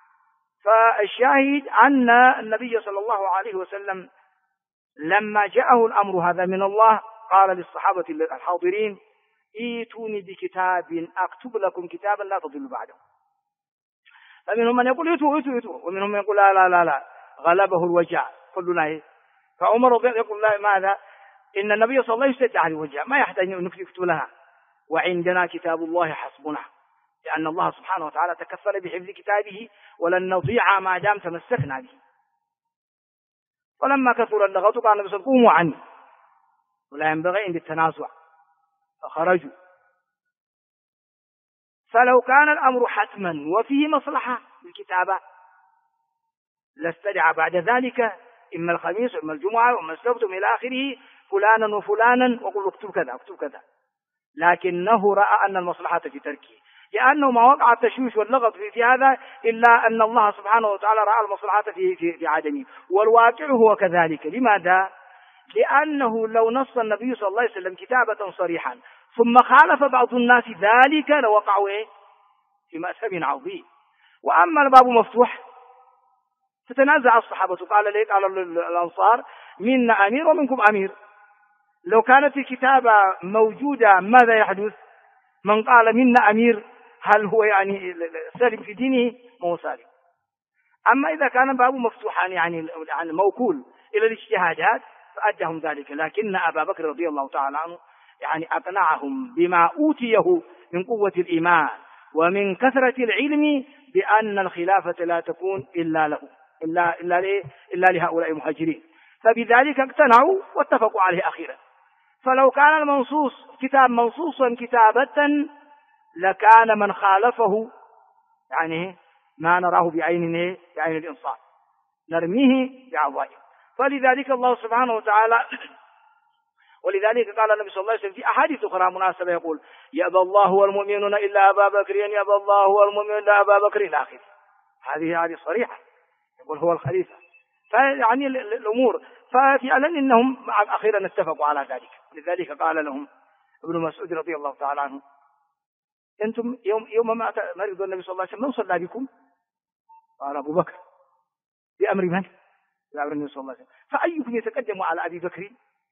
فالشاهد أن النبي صلى الله عليه وسلم لما جاءه الأمر هذا من الله قال للصحابة الحاضرين ائتوني بكتاب أكتب لكم كتابا لا تضلوا بعده. فمنهم من يقول ائتوا ومنهم من يقول لا غلبه الوجع كلنا. فعمر يقول لا ماذا إن النبي صلى الله عليه وسلم يشتد على الوجع ما يحتاج أن نكتب لها وعندنا كتاب الله حسبنا لأن الله سبحانه وتعالى تكفل بحفظ كتابه ولن نضيع ما دام تمسكنا به. ولما كثر اللغط قال النبي صلى الله عليه وسلم قوموا عني ولا ينبغي عند التنازع فخرجوا. فلو كان الأمر حتما وفيه مصلحة بالكتابة لاستدعى بعد ذلك إما الخميس وإما الجمعة وإما السبت إلى آخره فلانا وفلانا وقل اكتب كذا اكتب كذا. لكنه رأى أن المصلحة في تركه لأنه ما وقع التشويش واللغط في هذا إلا أن الله سبحانه وتعالى رأى المصلحة في عدمه. والواقع هو كذلك. لماذا؟ لأنه لو نص النبي صلى الله عليه وسلم كتابة صريحا ثم خالف بعض الناس ذلك لوقعوا في مأثم عظيم. وأما الباب مفتوح فتنازع الصحابة قال ليه قال الأنصار منا أمير ومنكم أمير لو كانت الكتابة موجودة ماذا يحدث؟ من قال منا أمير هل هو يعني سالم في دينه؟ مو سالم. أما إذا كان باب مفتوحا يعني موكول إلى الاجتهادات فأدهم ذلك، لكن أبا بكر رضي الله تعالى عنه يعني أقنعهم بما أوتيه من قوة الإيمان ومن كثرة العلم بأن الخلافة لا تكون إلا له إلا لهؤلاء المهاجرين، فبذلك اقتنعوا واتفقوا عليه أخيرا. فلو كان المنصوص كتاب منصوصا كتابة لكان من خالفه يعني ما نراه بعين الإنصاف، نرميه بعضائه. فلذلك الله سبحانه وتعالى ولذلك قال النبي صلى الله عليه وسلم في أحاديث أخرى مناسبة يقول: يأبى الله والمؤمنون إلا أبا بكر، يأبى الله والمؤمنون إلا أبا بكر إلى آخره. هذه صريحة، يقول هو الخليفة. فيعني الأمور ففعلا إنهم أخيرا اتفقوا على ذلك. لذلك قال لهم ابن مسعود رضي الله تعالى عنه: أنتم يوم ما مرض النبي صلى الله عليه وسلم من صلى بكم؟ قال أبو بكر. بأمر من؟ بأمر النبي صلى الله عليه وسلم. فأيكم يتقدم على أبي بكر؟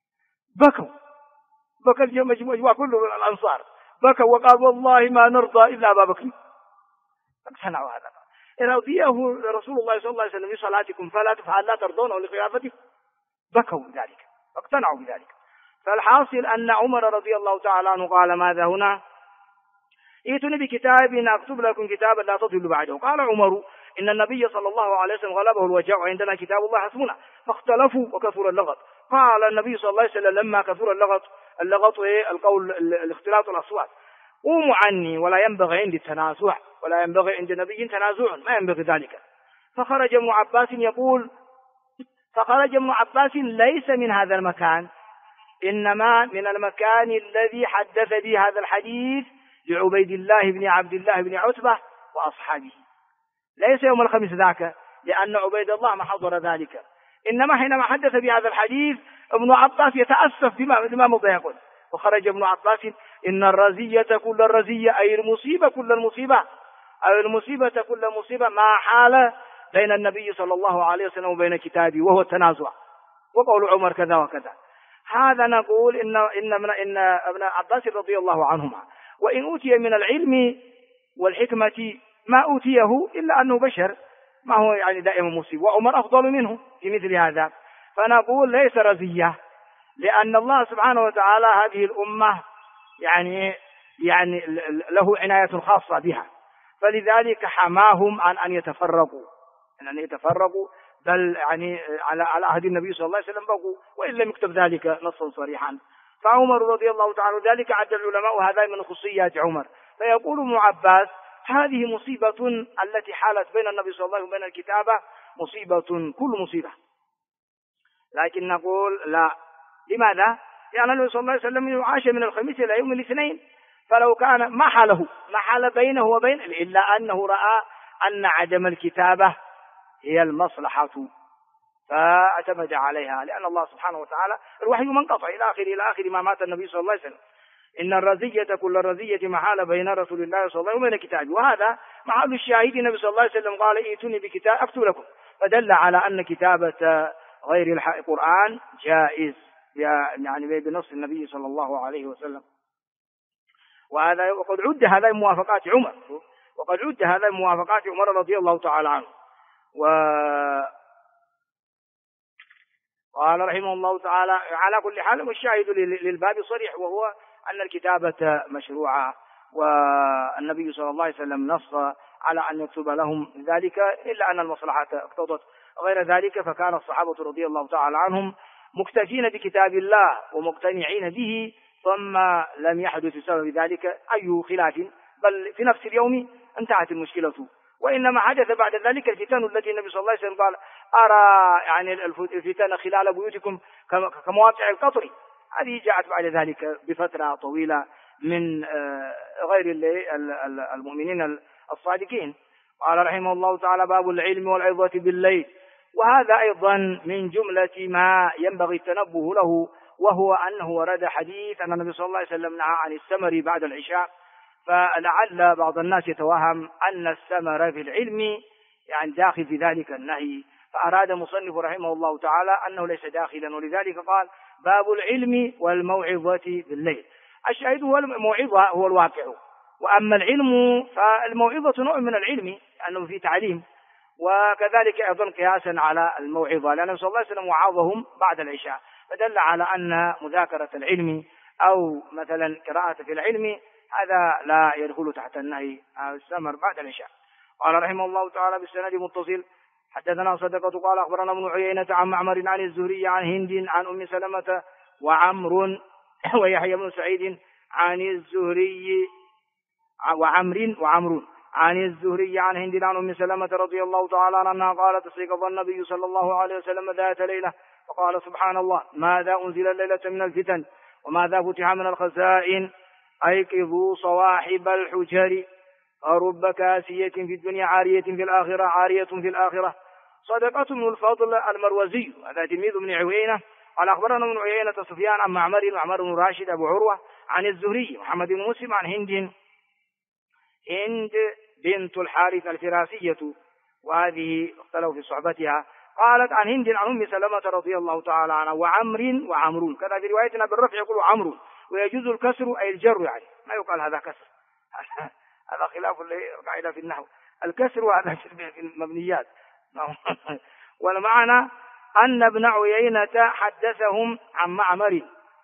بكى المجموع كله الأنصار بكوا وقال: والله ما نرضى إلا أبا بكر. اقتنعوا هذا. إن أضيئه رسول الله صلى الله عليه وسلم لصلاتكم فلا تفعل لا ترضونه لخلافته، بكوا بذلك، اقتنعوا بذلك. فالحاصل أن عمر رضي الله تعالى عنه قال ماذا هنا؟ ائتوني بكتاب أكتب لكم كتابا لا تضلوا بعده. قال عمر: إن النبي صلى الله عليه وسلم غلبه الوجع وعندنا كتاب الله حسبنا. فاختلفوا وكثر اللغط. قال النبي صلى الله عليه وسلم لما كثر اللغط القول الاختلاط الأصوات: قوموا عني ولا ينبغي عندي التنازع، ولا ينبغي عند نبي تنازع، ما ينبغي ذلك. فخرج ابن عباس ليس من هذا المكان، إنما من المكان الذي حدث به هذا الحديث لعبيد الله بن عبد الله بن عتبة وأصحابه، ليس يوم الخميس ذاك، لأن عبيد الله ما حضر ذلك. إنما حينما حدث بهذا الحديث ابن عباس يتأسف بما مضى يقول: وخرج ابن عباس: إن الرزية كل الرزية، أي المصيبة كل المصيبة، أو المصيبة كل المصيبة ما حال بين النبي صلى الله عليه وسلم وبين كتابه، وهو التنازع. وقول عمر كذا وكذا. هذا نقول إن ابن عباس رضي الله عنهما وإن أوتي من العلم والحكمة ما أوتيه إلا أنه بشر، ما هو يعني دائما مصيب، وعمر أفضل منه في مثل هذا. فنقول ليس رزية، لأن الله سبحانه وتعالى هذه الأمة يعني له عناية خاصة بها، فلذلك حماهم عن أن يتفرقوا، بل يعني على عهد النبي صلى الله عليه وسلم بقوا، وإن لم يكتب ذلك نصا صريحا. فعمر رضي الله تعالى ذلك عد العلماء هذا من خصوصيات عمر. فيقول ابن عباس: هذه مصيبة التي حالت بين النبي صلى الله عليه وسلم وبين الكتابة مصيبة كل مصيبة. لكن نقول لا. لماذا؟ لأن النبي صلى الله عليه وسلم عاش من الخميس إلى يوم الاثنين، فلو كان ما حال بينه وبين إلا أنه رأى أن عدم الكتابة هي المصلحة فاعتمد عليها، لأن الله سبحانه وتعالى الوحي منقطع إلى آخر ما مات النبي صلى الله عليه وسلم. إن الرزية كل الرزية ما حال بين رسول الله صلى الله عليه وسلم وبين كتابه. وهذا محل الشاهد. النبي صلى الله عليه وسلم قال: ائتوني بكتاب أكتب لكم، فدل على أن كتابة غير القرآن جائز يعني بنص النبي صلى الله عليه وسلم. وقد عد هذا من موافقات عمر رضي الله تعالى عنه. وقال رحمه الله تعالى: على كل حال والشاهد للباب صريح، وهو أن الكتابة مشروعة، والنبي صلى الله عليه وسلم نص على أن يكتب لهم ذلك، إلا أن المصلحة اقتضت غير ذلك. فكان الصحابة رضي الله تعالى عنهم مكتفين بكتاب الله ومقتنعين به، ثم لم يحدث بسبب ذلك أي خلاف، بل في نفس اليوم انتهت المشكلة. وإنما حدث بعد ذلك الفتن التي النبي صلى الله عليه وسلم قال: أرى يعني الفتن خلال بيوتكم كمواقع القطر. هذه جاءت بعد ذلك بفترة طويلة من غير المؤمنين الصادقين. قال رحمه الله تعالى: باب العلم والعظة بالليل. وهذا أيضا من جملة ما ينبغي التنبه له، وهو أنه ورد حديث أن النبي صلى الله عليه وسلم نهى عن السمر بعد العشاء، فلعل بعض الناس يتوهم أن السمر في العلم يعني داخل في ذلك النهي، فأراد مصنف رحمه الله تعالى أنه ليس داخلا، ولذلك قال: باب العلم والموعظة بالليل. الشاهد هو الموعظة هو الواقع، وأما العلم فالموعظة نوع من العلم لأنه في تعليم، وكذلك أيضا قياسا على الموعظة، لأن صلى الله عليه وسلم وعظهم بعد العشاء، فدل على أن مذاكرة العلم أو مثلا قراءة في العلم هذا لا يدخل تحت النهي السمر بعد العشاء. قال رحمه الله تعالى بالسند متصل حدثنا صدقة قال أخبرنا ابن عيينة عن معمر عن الزهري عن هند عن أم سلمة وعمر ويحيى بن سعيد عن الزهري وعمر عن الزهري عن هند عن أم سلمة رضي الله تعالى عنها قالت استيقظ النبي صلى الله عليه وسلم ذات ليلة فقال سبحان الله ماذا أنزل الليلة من الفتن وماذا فتح من الخزائن أيقظوا صواحب الحجر رب كاسية في الدنيا عارية في الآخرة عارية في الآخرة. صدقة بن الفضل المروزي هذا تلميذ ابن عيينة قال أخبرنا ابن عيينة سفيان عن معمر بن راشد أبو عروة عن الزهري محمد بن مسلم عن هند بنت الحارث الفراسية وهذه اختلوا في صحبتها قالت عن هند عن أم سلمة رضي الله تعالى عنها وعمر كذا في روايتنا بالرفع يقول عمرو ويجوز الكسر أي الجر يعني ما يقال هذا كسر هذا خلاف القاعدة في النحو الكسر وهذا في المبنيات والمعنى أن ابن عيينة حدثهم عن معمر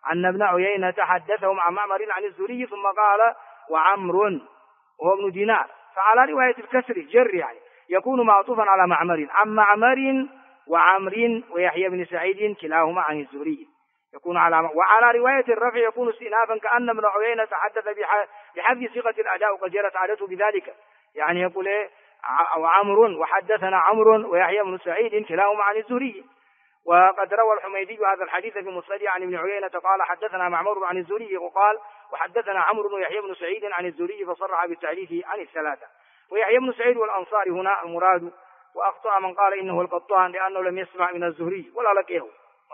عن الزهري ثم قال وعمر وهو ابن دينار فعلى رواية الكسر جر يعني يكون معطوفا على معمر عن معمر وعمر ويحيى بن سعيد كلاهما عن الزهري يكون وعلى رواية الرفع يكون استئنافا كأن ابن عيينة تحدث بحذف صيغة الأداء وقد جرت عادته بذلك يعني يقول وعمر وحدثنا عمرو ويحيى بن سعيد كلاهما عن الزهري. وقد روى الحميدي هذا الحديث في مسنده عن ابن عيينة قال حدثنا معمر عن الزهري وقال وحدثنا عمرو ويحيى بن سعيد عن الزهري فصرح بالتعريف عن الثلاثة. ويحيى بن سعيد والأنصار هنا المراد وأخطأ من قال إنه القطان لأنه لم يسمع من الزهري ولا لقيه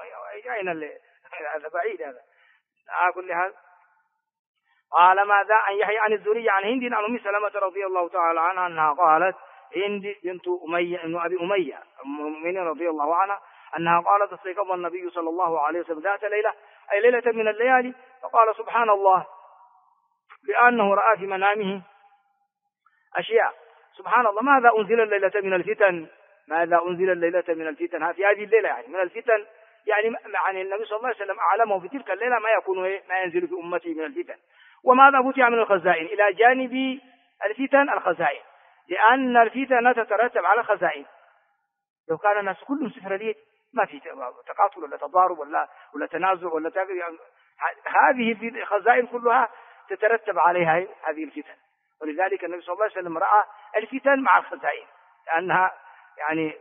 هذا بعيد هذا كل هذا. قال ماذا عن يحيى عن الزهري عن هند عن أم سلمة رضي الله تعالى عنها أنها قالت هند بنت أبي أمية المؤمنين رضي الله عنها أنها قالت استيقظ النبي صلى الله عليه وسلم ذات ليلة أي ليلة من الليالي فقال سبحان الله لأنه رأى في منامه أشياء سبحان الله ماذا أنزل الليلة من الفتن في هذه الليلة يعني من الفتن يعني النبي صلى الله عليه وسلم أعلمه في تلك الليلة ما ينزل في أمته من الفتن وماذا فتح من الخزائن إلى جانب الفتن الخزائن لأن الفتن تترتب على الخزائن. لو كان الناس كلهم سفر اليد ما في تقاتل ولا تضارب ولا تنازع ولا هذه الخزائن كلها تترتب عليها هذه الفتن. ولذلك النبي صلى الله عليه وسلم رأى الفتن مع الخزائن لأنها يعني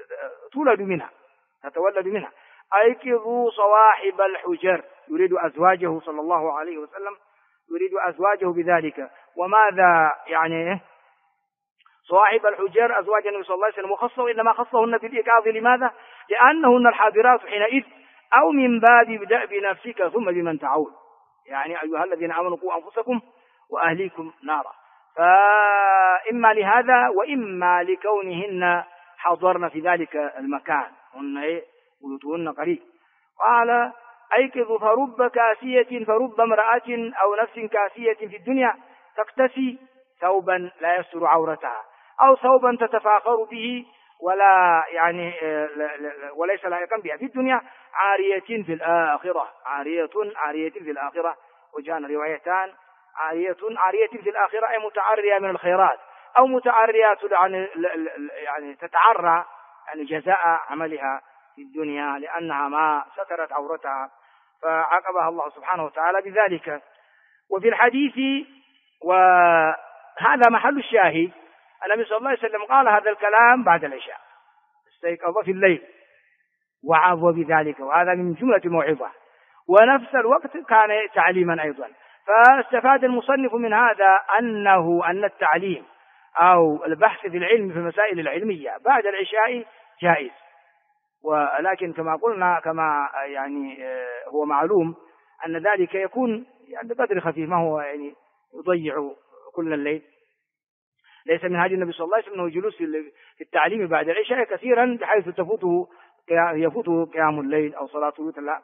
تتولد منها. أيقظوا صواحب الحجر يريد أزواجه صلى الله عليه وسلم يريد أزواجه بذلك. وماذا يعني صواحب الحجر أزواج النبي صلى الله عليه وسلم وخصه إنما خصهن بالإيقاظ لماذا؟ لأنهن الحاضرات حينئذ أو من باب ابدأ بنفسك ثم بمن تعول يعني أيها الذين آمنوا قوا أنفسكم وأهليكم نارا. فإما لهذا وإما لكونهن حضرن في ذلك المكان هن بيوتهن قريب. قال أيقظ فرب امرأة أو نفس كاسية في الدنيا تكتسي ثوبا لا يستر عورتها أو ثوبا تتفاخر به ولا يعني وليس لائقا بها في الدنيا عارية في الآخرة عارية في الآخرة. وجاء روايتان عارية في الآخرة أي متعرية من الخيرات أو متعريات يعني تتعرى يعني جزاء عملها في الدنيا لأنها ما سترت عورتها فعاقبها الله سبحانه وتعالى بذلك. وفي الحديث وهذا محل الشاهد النبي صلى الله عليه وسلم قال هذا الكلام بعد العشاء استيقظ في الليل وعظ بذلك وهذا من جملة الموعظة ونفس الوقت كان تعليما أيضا. فاستفاد المصنف من هذا أن التعليم أو البحث في العلم في المسائل العلمية بعد العشاء جائز. ولكن كما قلنا كما يعني هو معلوم أن ذلك يكون يعني بقدر خفيف ما هو يعني يضيع كل الليل. ليس من هذه النبي صلى الله عليه وسلم أنه جلوس في التعليم بعد العشاء كثيرا بحيث يفوته قيام الليل أو صلاة الوتر لا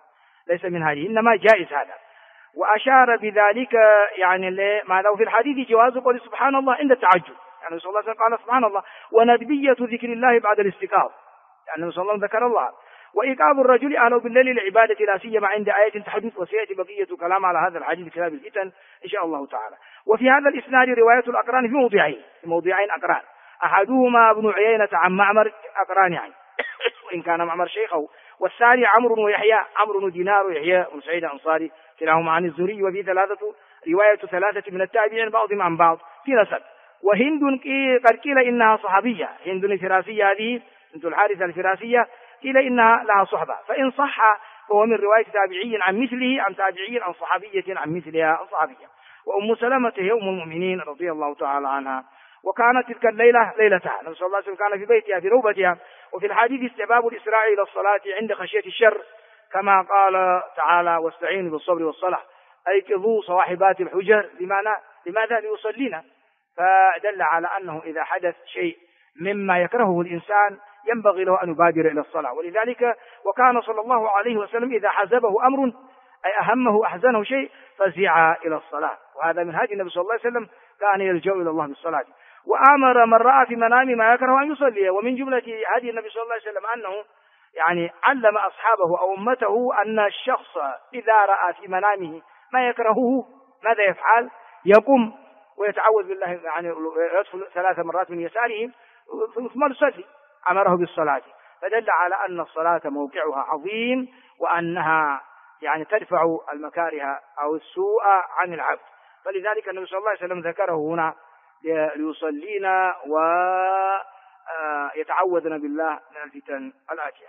ليس من هذه، إنما جائز هذا. وأشار بذلك يعني ماذا في الحديث جواز قول سبحان الله عند التعجب، يعني صلى الله عليه وسلم قال سبحان الله، وندبية ذكر الله بعد الاستيقاظ، يعني صلى الله عليه وسلم ذكر الله، وإيقاظ الرجل أهله بالليل لعبادة لا سيما عند آية تحدث، وسيأتي بقية كلام على هذا الحديث في كتاب الفتن إن شاء الله تعالى. وفي هذا الإسناد رواية الأقران في موضعين أقران، أحدهما ابن عيينة عن معمر أقران يعني وإن كان معمر شيخه، والثاني عمرو ويحيى، عمرو بن دينار ويحيى بن سعيد الأنصاري كلاهما عن الزهري، وفي رواية ثلاثة من التابعين بعضهم عن بعض في نسب. وهند قد قيل إنها صحابية، هند الفراسية هذه بنت الحارث الفراسية قيل إنها لها صحبة، فإن صح فهو من رواية تابعي عن مثله عن تابعي عن صحابية عن مثلها عن صحابية. وأم سلمة هي أم المؤمنين رضي الله تعالى عنها. وكانت تلك الليلة ليلتها، النبي صلى الله عليه وسلم كان في بيتها في نوبتها. وفي الحديث استحباب الإسراع إلى الصلاة عند خشية الشر، كما قال تعالى واستعينوا بالصبر والصلاة، أيقظوا صواحبات الحجر. لماذا؟ ليصلينا. فدل على أنه إذا حدث شيء مما يكرهه الإنسان ينبغي له أن يبادر إلى الصلاة. ولذلك وكان صلى الله عليه وسلم إذا حزبه أمر أي أهمه أحزنه شيء فزع إلى الصلاة، وهذا من هدي النبي صلى الله عليه وسلم، كان يلجأ إلى الله بالصلاة. وآمر من رأى في منامه ما يكره أن يصلي. ومن جملة هدي النبي صلى الله عليه وسلم أنه يعني علم أصحابه أو أمته أن الشخص إذا رأى في منامه ما يكرهه ماذا يفعل؟ يقوم ويتعوذ بالله، يعني يدخل 3 مرات من يساره ثم يصلي، أمره بالصلاة. فدل على أن الصلاة موقعها عظيم، وأنها يعني تدفع المكاره أو السوء عن العبد. فلذلك النبي صلى الله عليه وسلم ذكره هنا ليصلينا ويتعوذنا بالله من الفتن الآتية.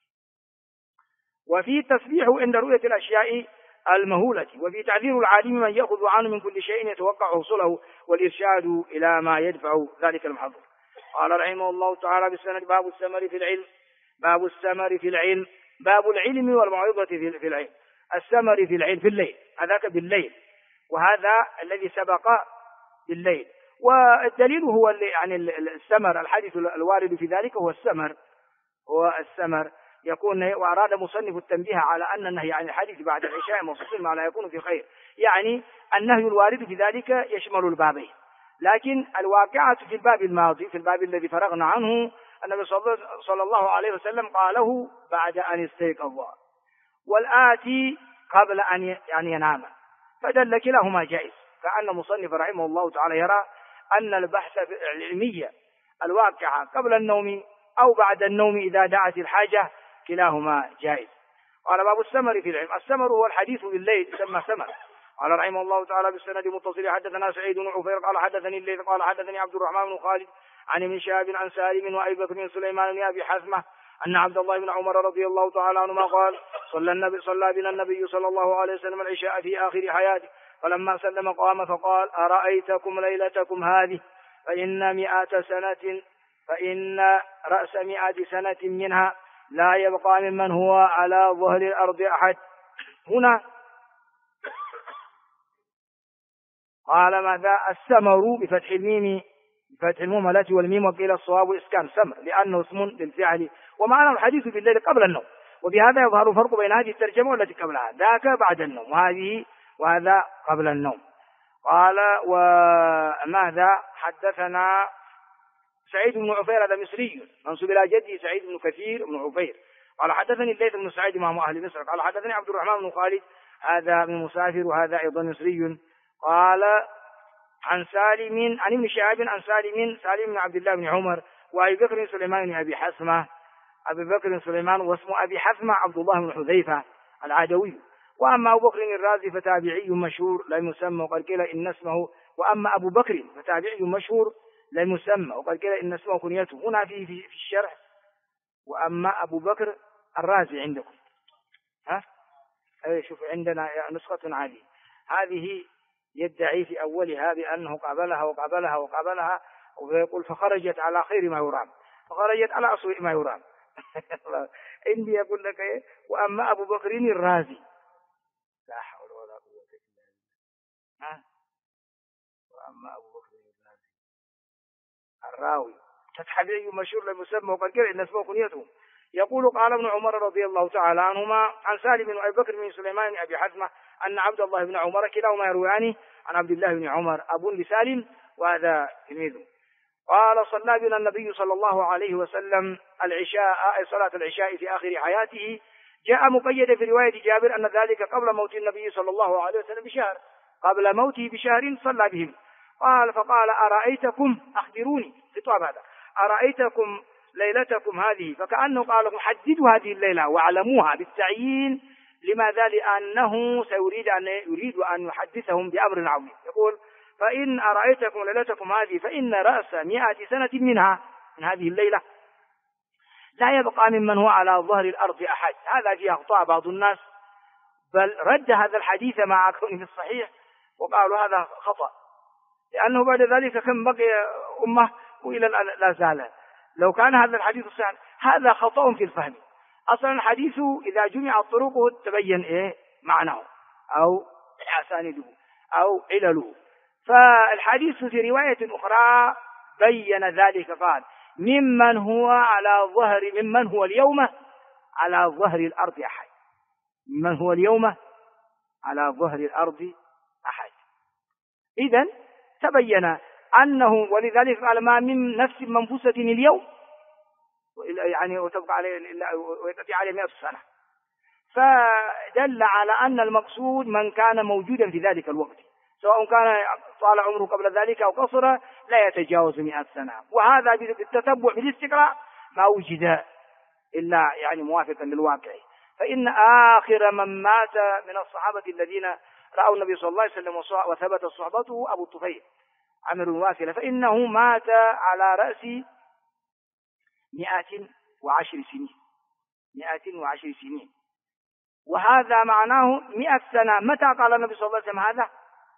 وفي التسبيح عند رؤية الأشياء المهولة، وفي تعذير العالم من يأخذ عنه من كل شيء يتوقع حصوله، والإرشاد إلى ما يدفع ذلك المحظور. قال رحمه الله تعالى بالسند باب الثمر في العلم. باب الثمر في العلم، باب العلم والموعظة في العلم. الثمر في العلم في الليل، هذاك بالليل، وهذا الذي سبق بالليل. والدليل هو يعني الثمر، الحديث الوارد في ذلك هو الثمر يكون. وأراد مصنف التنبيه على أن النهي عن الحديث بعد العشاء موصوف ما لا يكون في خير، يعني النهي الوارد في ذلك يشمل البابين. لكن الواقعة في الباب الماضي، في الباب الذي فرغنا عنه، النبي صلى الله عليه وسلم قاله بعد أن استيقظ، والآتي قبل أن ينام، فدل كلاهما جائز. كأن مصنف رحمه الله تعالى يرى أن البحث العلمية الواقعة قبل النوم أو بعد النوم إذا دعت الحاجة كلاهما جائز. قال باب الثمر في العلم. الثمر هو الحديث بالليل يسمى ثمر. قال رحمه الله تعالى بالسند متصل حدثنا سعيد بن عفير قال حدثني الليث قال حدثني عبد الرحمن بن خالد عن ابن شهاب عن سالم وأبي بكر بن سليمان بن أبي حثمة أن عبد الله بن عمر رضي الله تعالى عنهما قال صلى بنا النبي صلى الله عليه وسلم العشاء في آخر حياته، فلما سلم قام فقال أرأيتكم ليلتكم هذه فإن رأس 100 سنة منها لا يبقى ممن هو على ظهر الأرض أحد. هنا قال ماذا؟ الثمر بفتح الميم، بفتح المهملة والميم، وقيل الصواب إسكان سمر لأنه اسم للفعل. ومعنى الحديث بالليل قبل النوم. وبهذا يظهر الفرق بين هذه الترجمة والتي قبلها، ذاك بعد النوم وهذا قبل النوم. قال وماذا؟ حدثنا سعيد بن عفير هذا مصري منسوب إلى جده سعيد بن كثير بن عفير قال حدثني الليث بن سعيد إمام أهل مصر قال حدثني عبد الرحمن بن خالد هذا من مسافر وهذا أيضا مصري قال عن سالم عن ابن شهاب عن سالم بن عبد الله بن عمر وأبي بكر سليمان بن أبي حثمة. أبي بكر سليمان واسم أبي حثمة عبد الله بن حذيفة العدوي. وأما أبو بكر الرازي فتابعي مشهور لا يسمى وقد قيل إن اسمه، وأما أبو بكر فتابعي مشهور لا يسمى وقد قيل إن اسمه كنيته. هنا في الشرح وأما أبو بكر الرازي عندكم شوف عندنا نسخة عادية هذه يدعي في أولها بأنه قابلها ويقول فخرجت على خير ما يرام، فخرجت على أسوأ ما يرام. عندي يقول لك وأما أبو بكر الرازي لا حول ولا قوة إلا بالله. وأما أبو بكر الرازي الراوي تتحدث مشهور لمسمى وقد قال إن اسمه كنيته، يقول قال ابن عمر رضي الله تعالى عنهما عن سالم بن أبي بكر بن سليمان بن أبي حزمة أن عبد الله بن عمر كلاهما يرويان عن عبد الله بن عمر أب لسالم وهذا تلميذه قال صلى بنا النبي صلى الله عليه وسلم العشاء أي صلاة العشاء في آخر حياته. جاء مقيد في رواية جابر أن ذلك قبل موت النبي صلى الله عليه وسلم بشهر، قبل موته بشهر صلى بهم. قال فقال أرأيتكم أخبروني خطاب هذا أرأيتكم ليلتكم هذه، فكأنه قال لكم حددوا هذه الليلة واعلموها بالتعيين. لماذا؟ لأنه يريد أن يحدثهم بأمر عظيم. يقول فإن أرأيتكم ليلتكم هذه فإن رأس 100 سنة منها من هذه الليلة لا يبقى ممن هو على ظهر الأرض أحد. هذا فيه أخطاء بعض الناس، بل رد هذا الحديث مع كونه الصحيح وقالوا هذا خطأ، لأنه بعد ذلك كم بقي أمة وإلى الآن لا زال. لو كان هذا الحديث صحيح هذا خطأ في الفهم. أصلا الحديث إذا جمعت طرقه تبين معناه أو أسانيده أو علله. فالحديث في رواية أخرى بين ذلك، قال ممن هو اليوم على ظهر الأرض أحد، ممن هو اليوم على ظهر الأرض أحد. إذن تبين أنه، ولذلك قال ما من نفس منفوسة اليوم يعني وتبقى ويأتي عليه 100 سنة. فدل على أن المقصود من كان موجودا في ذلك الوقت، سواء كان طال عمره قبل ذلك أو قصر لا يتجاوز 100 سنة. وهذا بالتتبع بالاستقراء ما وجد إلا موافقا للواقع. فإن آخر من مات من الصحابة الذين رأوا النبي صلى الله عليه وسلم وثبت صحبته أبو الطفيل عمرو الواثلة، فإنه مات على رأس 110 سنين، 110 سنين. وهذا معناه 100 سنة. متى قال النبي صلى الله عليه وسلم هذا؟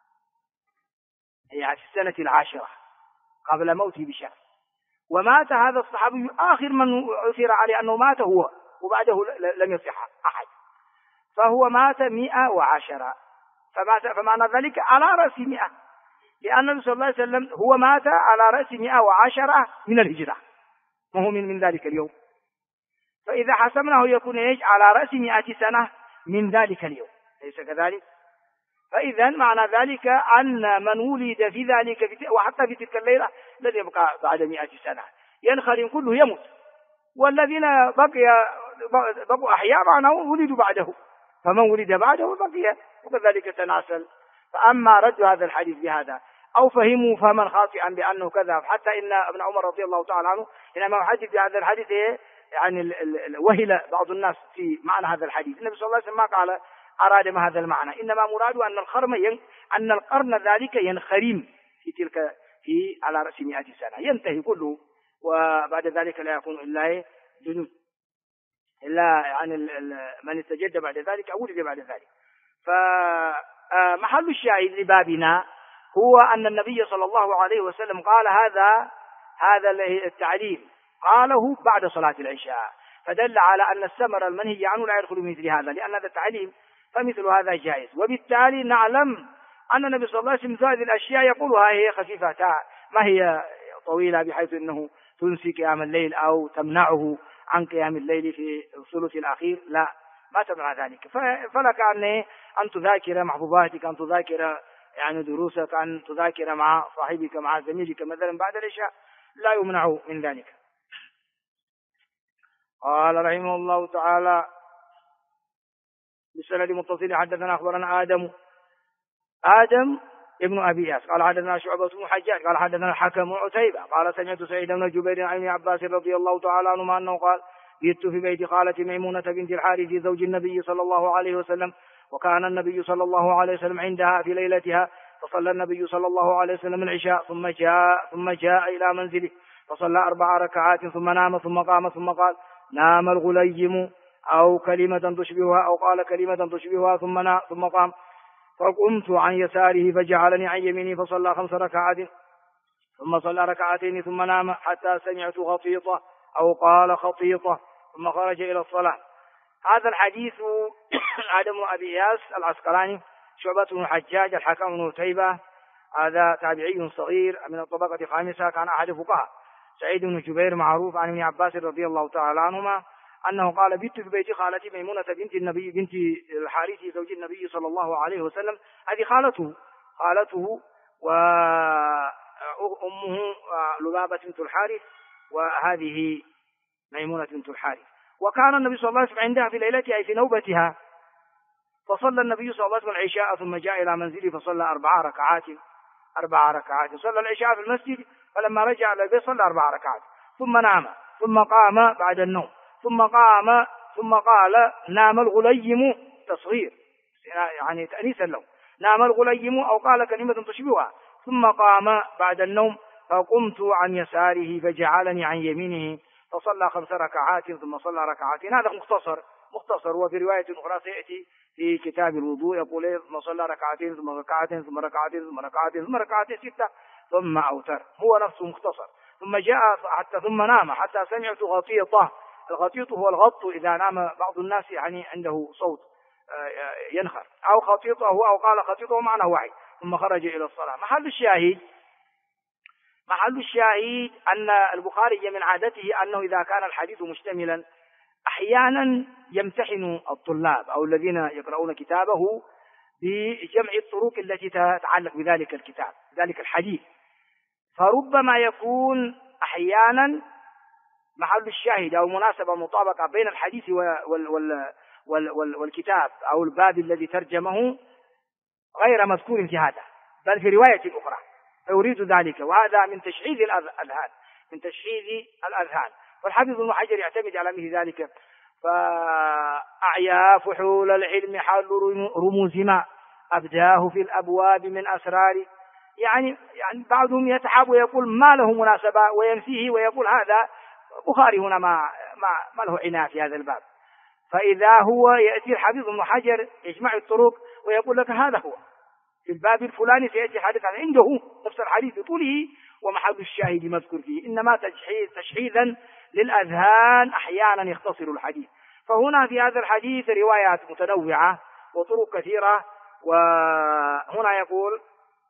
في السنة 10 قبل موته بشهر. ومات هذا الصحابي آخر من أثير عليه أنه مات هو، وبعده لم يصح أحد، فهو مات 110. فمعنى ذلك على رأس 100، لأن النبي صلى الله عليه وسلم هو مات على رأس 110 من الهجرة، وهو من ذلك اليوم. فإذا حسبناه يكون على رأس 100 سنة من ذلك اليوم، ليس كذلك؟ فإذا معنى ذلك أن من ولد في ذلك وحتى في تلك الليلة لن يبقى بعد 100 سنة، ينخرم كله يموت، والذين بقوا أحياء معناه ولدوا بعده، فمن ولد بعده بقي، وكذلك تناسل. فأما رد هذا الحديث بهذا أو فهموا فهما خاطئا بأنه كذا، حتى إن ابن عمر رضي الله تعالى عنه حينما يحدث بهذا الحديث وهل بعض الناس في معنى هذا الحديث. النبي صلى الله عليه وسلم ما قال أراد ما هذا المعنى، إنما مراده أن القرن ذلك ينخرم في على رأس 100 سنة، ينتهي كله، وبعد ذلك لا يكون إلا جنود، إلا من استجد بعد ذلك أو ولد بعد ذلك. فمحل الشاهد لبابنا هو أن النبي صلى الله عليه وسلم قال هذا التعليم قاله بعد صلاة العشاء، فدل على أن الثمر المنهي عنه لا يدخل مثل هذا، لأن هذا التعليم فمثل هذا جائز. وبالتالي نعلم أن النبي صلى الله عليه وسلم هذه الأشياء يقولها هي خفيفة، ما هي طويلة بحيث أنه تنسي قيام الليل أو تمنعه عن قيام الليل في الثلث الأخير، لا، ما تمنع ذلك. فلك أن تذاكر محبوباتك، أن تذاكر دروسك، أن تذاكر مع صاحبك مع زميلك مثلا بعد العشاء، لا يمنع من ذلك. قال رحمه الله تعالى بسند متصل حدثنا أخبرنا آدم ابن أبي إياس قال حدثنا شعبة بن حجاج قال حدثنا الحكم عتيبة قال سمعت سعيد بن جبير عن ابن عباس رضي الله تعالى عنهما أنه قال بيت في بيت خالتي ميمونة بنت الحارث زوج النبي صلى الله عليه وسلم، وكان النبي صلى الله عليه وسلم عندها في ليلتها، فصلى النبي صلى الله عليه وسلم العشاء ثم جاء إلى منزله فصلى 4 ركعات ثم نام ثم قام ثم قال نام الغليم أو كلمة تشبهها أو قال كلمة تشبهها ثم قام، فقمت عن يساره فجعلني عن يميني فصلى 5 ركعات ثم صلى 2 ركعتين ثم نام حتى سمعت خطيطة أو قال خطيطة ثم خرج إلى الصلاة. هذا الحديث آدم أبي إياس العسقلاني، شعبة بن الحجاج، الحكم بن عتيبة، هذا تابعي صغير من الطبقة الخامسة، كان أحد فقهاء. سعيد بن جبير معروف عن ابن عباس رضي الله تعالى عنهما أنه قال بت في بيت خالتي ميمونة بنت الحارث زوج النبي صلى الله عليه وسلم. هذه خالته وأمه لبابة بنت الحارث، وهذه ميمونة بنت الحارث. وكان النبي صلى الله عليه وسلم عندها في ليلتها أي في نوبتها، فصلى النبي صلى الله عليه وسلم العشاء ثم جاء إلى منزله فصلى 4 ركعات. صلى العشاء في المسجد، فلما رجع إلى البيت صلى 4 ركعات ثم نام، ثم قام بعد النوم، ثم قام ثم قال نام الغليم، تصغير يعني تأنيسا له، نام الغليم، أو قال كلمة تشبهها، ثم قام بعد النوم فقمت عن يساره فجعلني عن يمينه فصلى 5 ركعات ثم صلى ركعتين. هذا مختصر. وفي رواية أخرى سيأتي في كتاب الوضوء يقول ثم صلى ركعتين ثم ركعتين ثم ركعتين ثم ركعتين ثم ركعتين 6 ثم أوتر، هو نفسه مختصر. ثم جاء حتى ثم نام حتى سمعت غطيطة. الغطيط هو الغط إذا نام بعض الناس يعني عنده صوت ينخر، أو خطيطه أو قال خطيطه معنى واحد، ثم خرج إلى الصلاة. محل الشاهد أن البخاري من عادته أنه إذا كان الحديث مشتملا أحيانا يمتحن الطلاب أو الذين يقرؤون كتابه بجمع الطرق التي تتعلق بذلك الكتاب ذلك الحديث، فربما يكون أحيانا محل الشاهد أو مناسبة مطابقة بين الحديث والكتاب أو الباب الذي ترجمه غير مذكور في هذا بل في رواية أخرى، فيريد ذلك، وهذا من تشعيذ الأذهان. فالحافظ ابن حجر يعتمد على مثل ذلك. فأعيا فحول العلم حل رموز ما أبداه في الأبواب من أسرار، يعني بعضهم يتعب ويقول ما له مناسبة وينفيه ويقول هذا بخاري هنا ما له عناية في هذا الباب، فإذا هو يأتي الحافظ ابن حجر يجمع الطرق ويقول لك هذا هو في الباب الفلاني سيأتي الحديث عنده نفس الحديث بطوله ومحل الشاهد مذكور فيه، إنما تشحيذا للأذهان أحيانا يختصر الحديث. فهنا في هذا الحديث روايات متنوعة وطرق كثيرة. وهنا يقول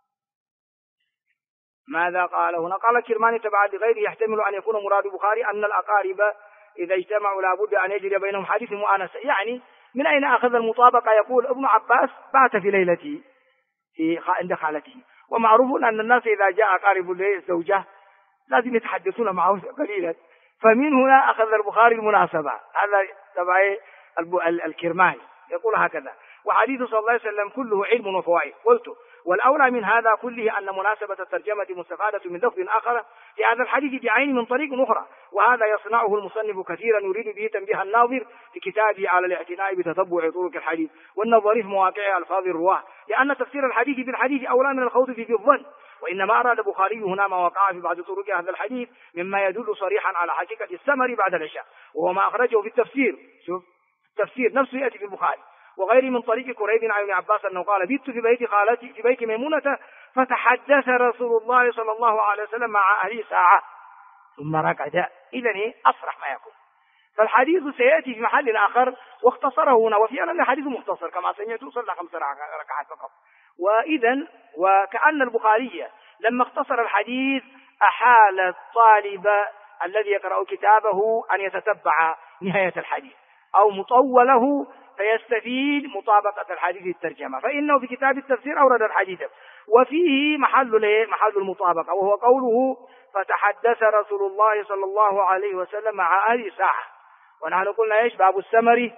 ماذا قال هنا؟ قال الكرماني تبعا لغيره يحتمل أن يكون مراد البخاري أن الأقارب إذا اجتمعوا لابد أن يجري بينهم حديث مؤانسة. يعني من أين أخذ المطابقة؟ يقول ابن عباس بات في ليلته عند خالته، ومعروف أن الناس إذا جاء أقارب الزوجة لازم يتحدثون معه قليلا، فمن هنا أخذ البخاري المناسبة. هذا تبع الكرماني يقول هكذا. وحديث صلى الله عليه وسلم كله علم وفوائد. قلت والأولى من هذا كله أن مناسبة الترجمة مستفادة من لفظ آخر في هذا الحديث بعين من طريق أخرى، وهذا يصنعه المصنف كثيرا يريد به تنبيه الناظر في كتابه على الاعتناء بتتبع طرق الحديث والنظر في مواقع ألفاظ الرواه، لأن تفسير الحديث بالحديث أولى من الخوض في الظن. وإنما أراد البخاري هنا ما وقع في بعض طرق هذا الحديث مما يدل صريحا على حقيقة السمر بعد العشاء، وهو ما أخرجه في التفسير. شوف التفسير نفسه يأتي في البخاري وغير من طريق كريب عن ابن عباس أنه قال بت في بيت خالتي في بيت ميمونة فتحدث رسول الله صلى الله عليه وسلم مع أهله ساعة ثم ركض. إذن أصرح ما يكون. فالحديث سيأتي في محل آخر واختصره هنا، وفي أن الحديث مختصر كما سمعت صلى 5 ركعات فقط. وإذن وكأن البخاري لما اختصر الحديث أحال الطالب الذي يقرأ كتابه أن يتتبع نهاية الحديث أو مطوله فيستفيد مطابقة الحديث الترجمة، فإنه في كتاب التفسير أورد الحديث وفيه محل المطابقة، وهو قوله فتحدث رسول الله صلى الله عليه وسلم مع أهله ساعة. ونحن قلنا إيش؟ باب السمر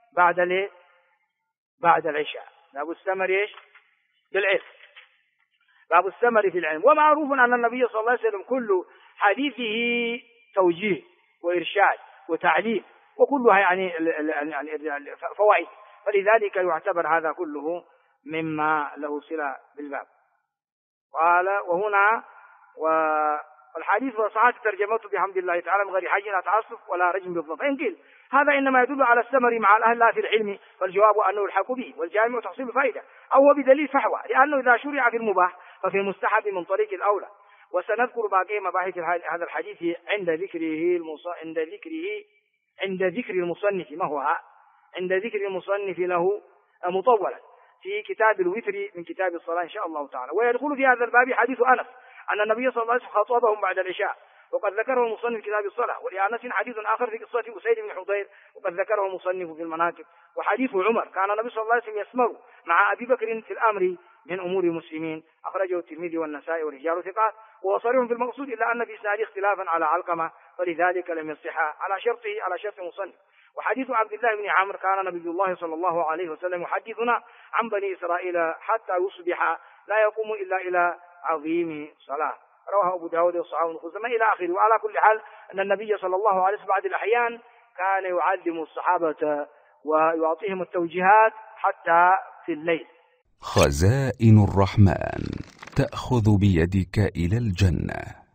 بعد العشاء. باب السمر إيش؟ بالعلم. باب السمر في العلم. ومعروف أن النبي صلى الله عليه وسلم كل حديثه توجيه وإرشاد وتعليم وكلها يعني فوائد، فلذلك يعتبر هذا كله مما له صلة بالباب. قال وهنا والحديث وصحات ترجمته بحمد الله تعالى من غير حاجة لا تعصف ولا رجم بالضبط. إن قيل هذا إنما يدل على السمر مع الأهل لا في العلم، فالجواب أنه يلحق به والجامع تحصيل الفائدة، أو هو بدليل فحوى، لأنه إذا شرع في المباح ففي المستحب من طريق الأولى. وسنذكر باقي مباحث هذا الحديث عند ذكر المصنف ما هو عند ذكر المصنف له مطولا في كتاب الوتر من كتاب الصلاة إن شاء الله تعالى. ويدخل في هذا الباب حديث أنس أن النبي صلى الله عليه وسلم خاطبهم بعد العشاء وقد ذكره مصنف كتاب الصلاة. ولأنس حديث آخر في قصة أسيد بن حضير وقد ذكره مصنف في المناقب. وحديث عمر كان النبي صلى الله عليه وسلم يسمر مع أبي بكر في الأمر من أمور المسلمين، أخرجه الترمذي والنسائي ورجال ثقات، وهو صريح في المقصود إلا أن في إسناده اختلافا على علقمة، فلذلك لم يصح على شرط مصنف. وحديث عبد الله بن عمرو كان نبي الله صلى الله عليه وسلم يحدثنا عن بني إسرائيل حتى يصبح لا يقوم إلا إلى عظيم صلاة، رواه أبو داود وصححه ابن خزيمة إلى آخره. وعلى كل حال أن النبي صلى الله عليه وسلم بعض الأحيان كان يعلم الصحابة ويعطيهم التوجيهات حتى في الليل. خزائن الرحمن تأخذ بيدك إلى الجنة.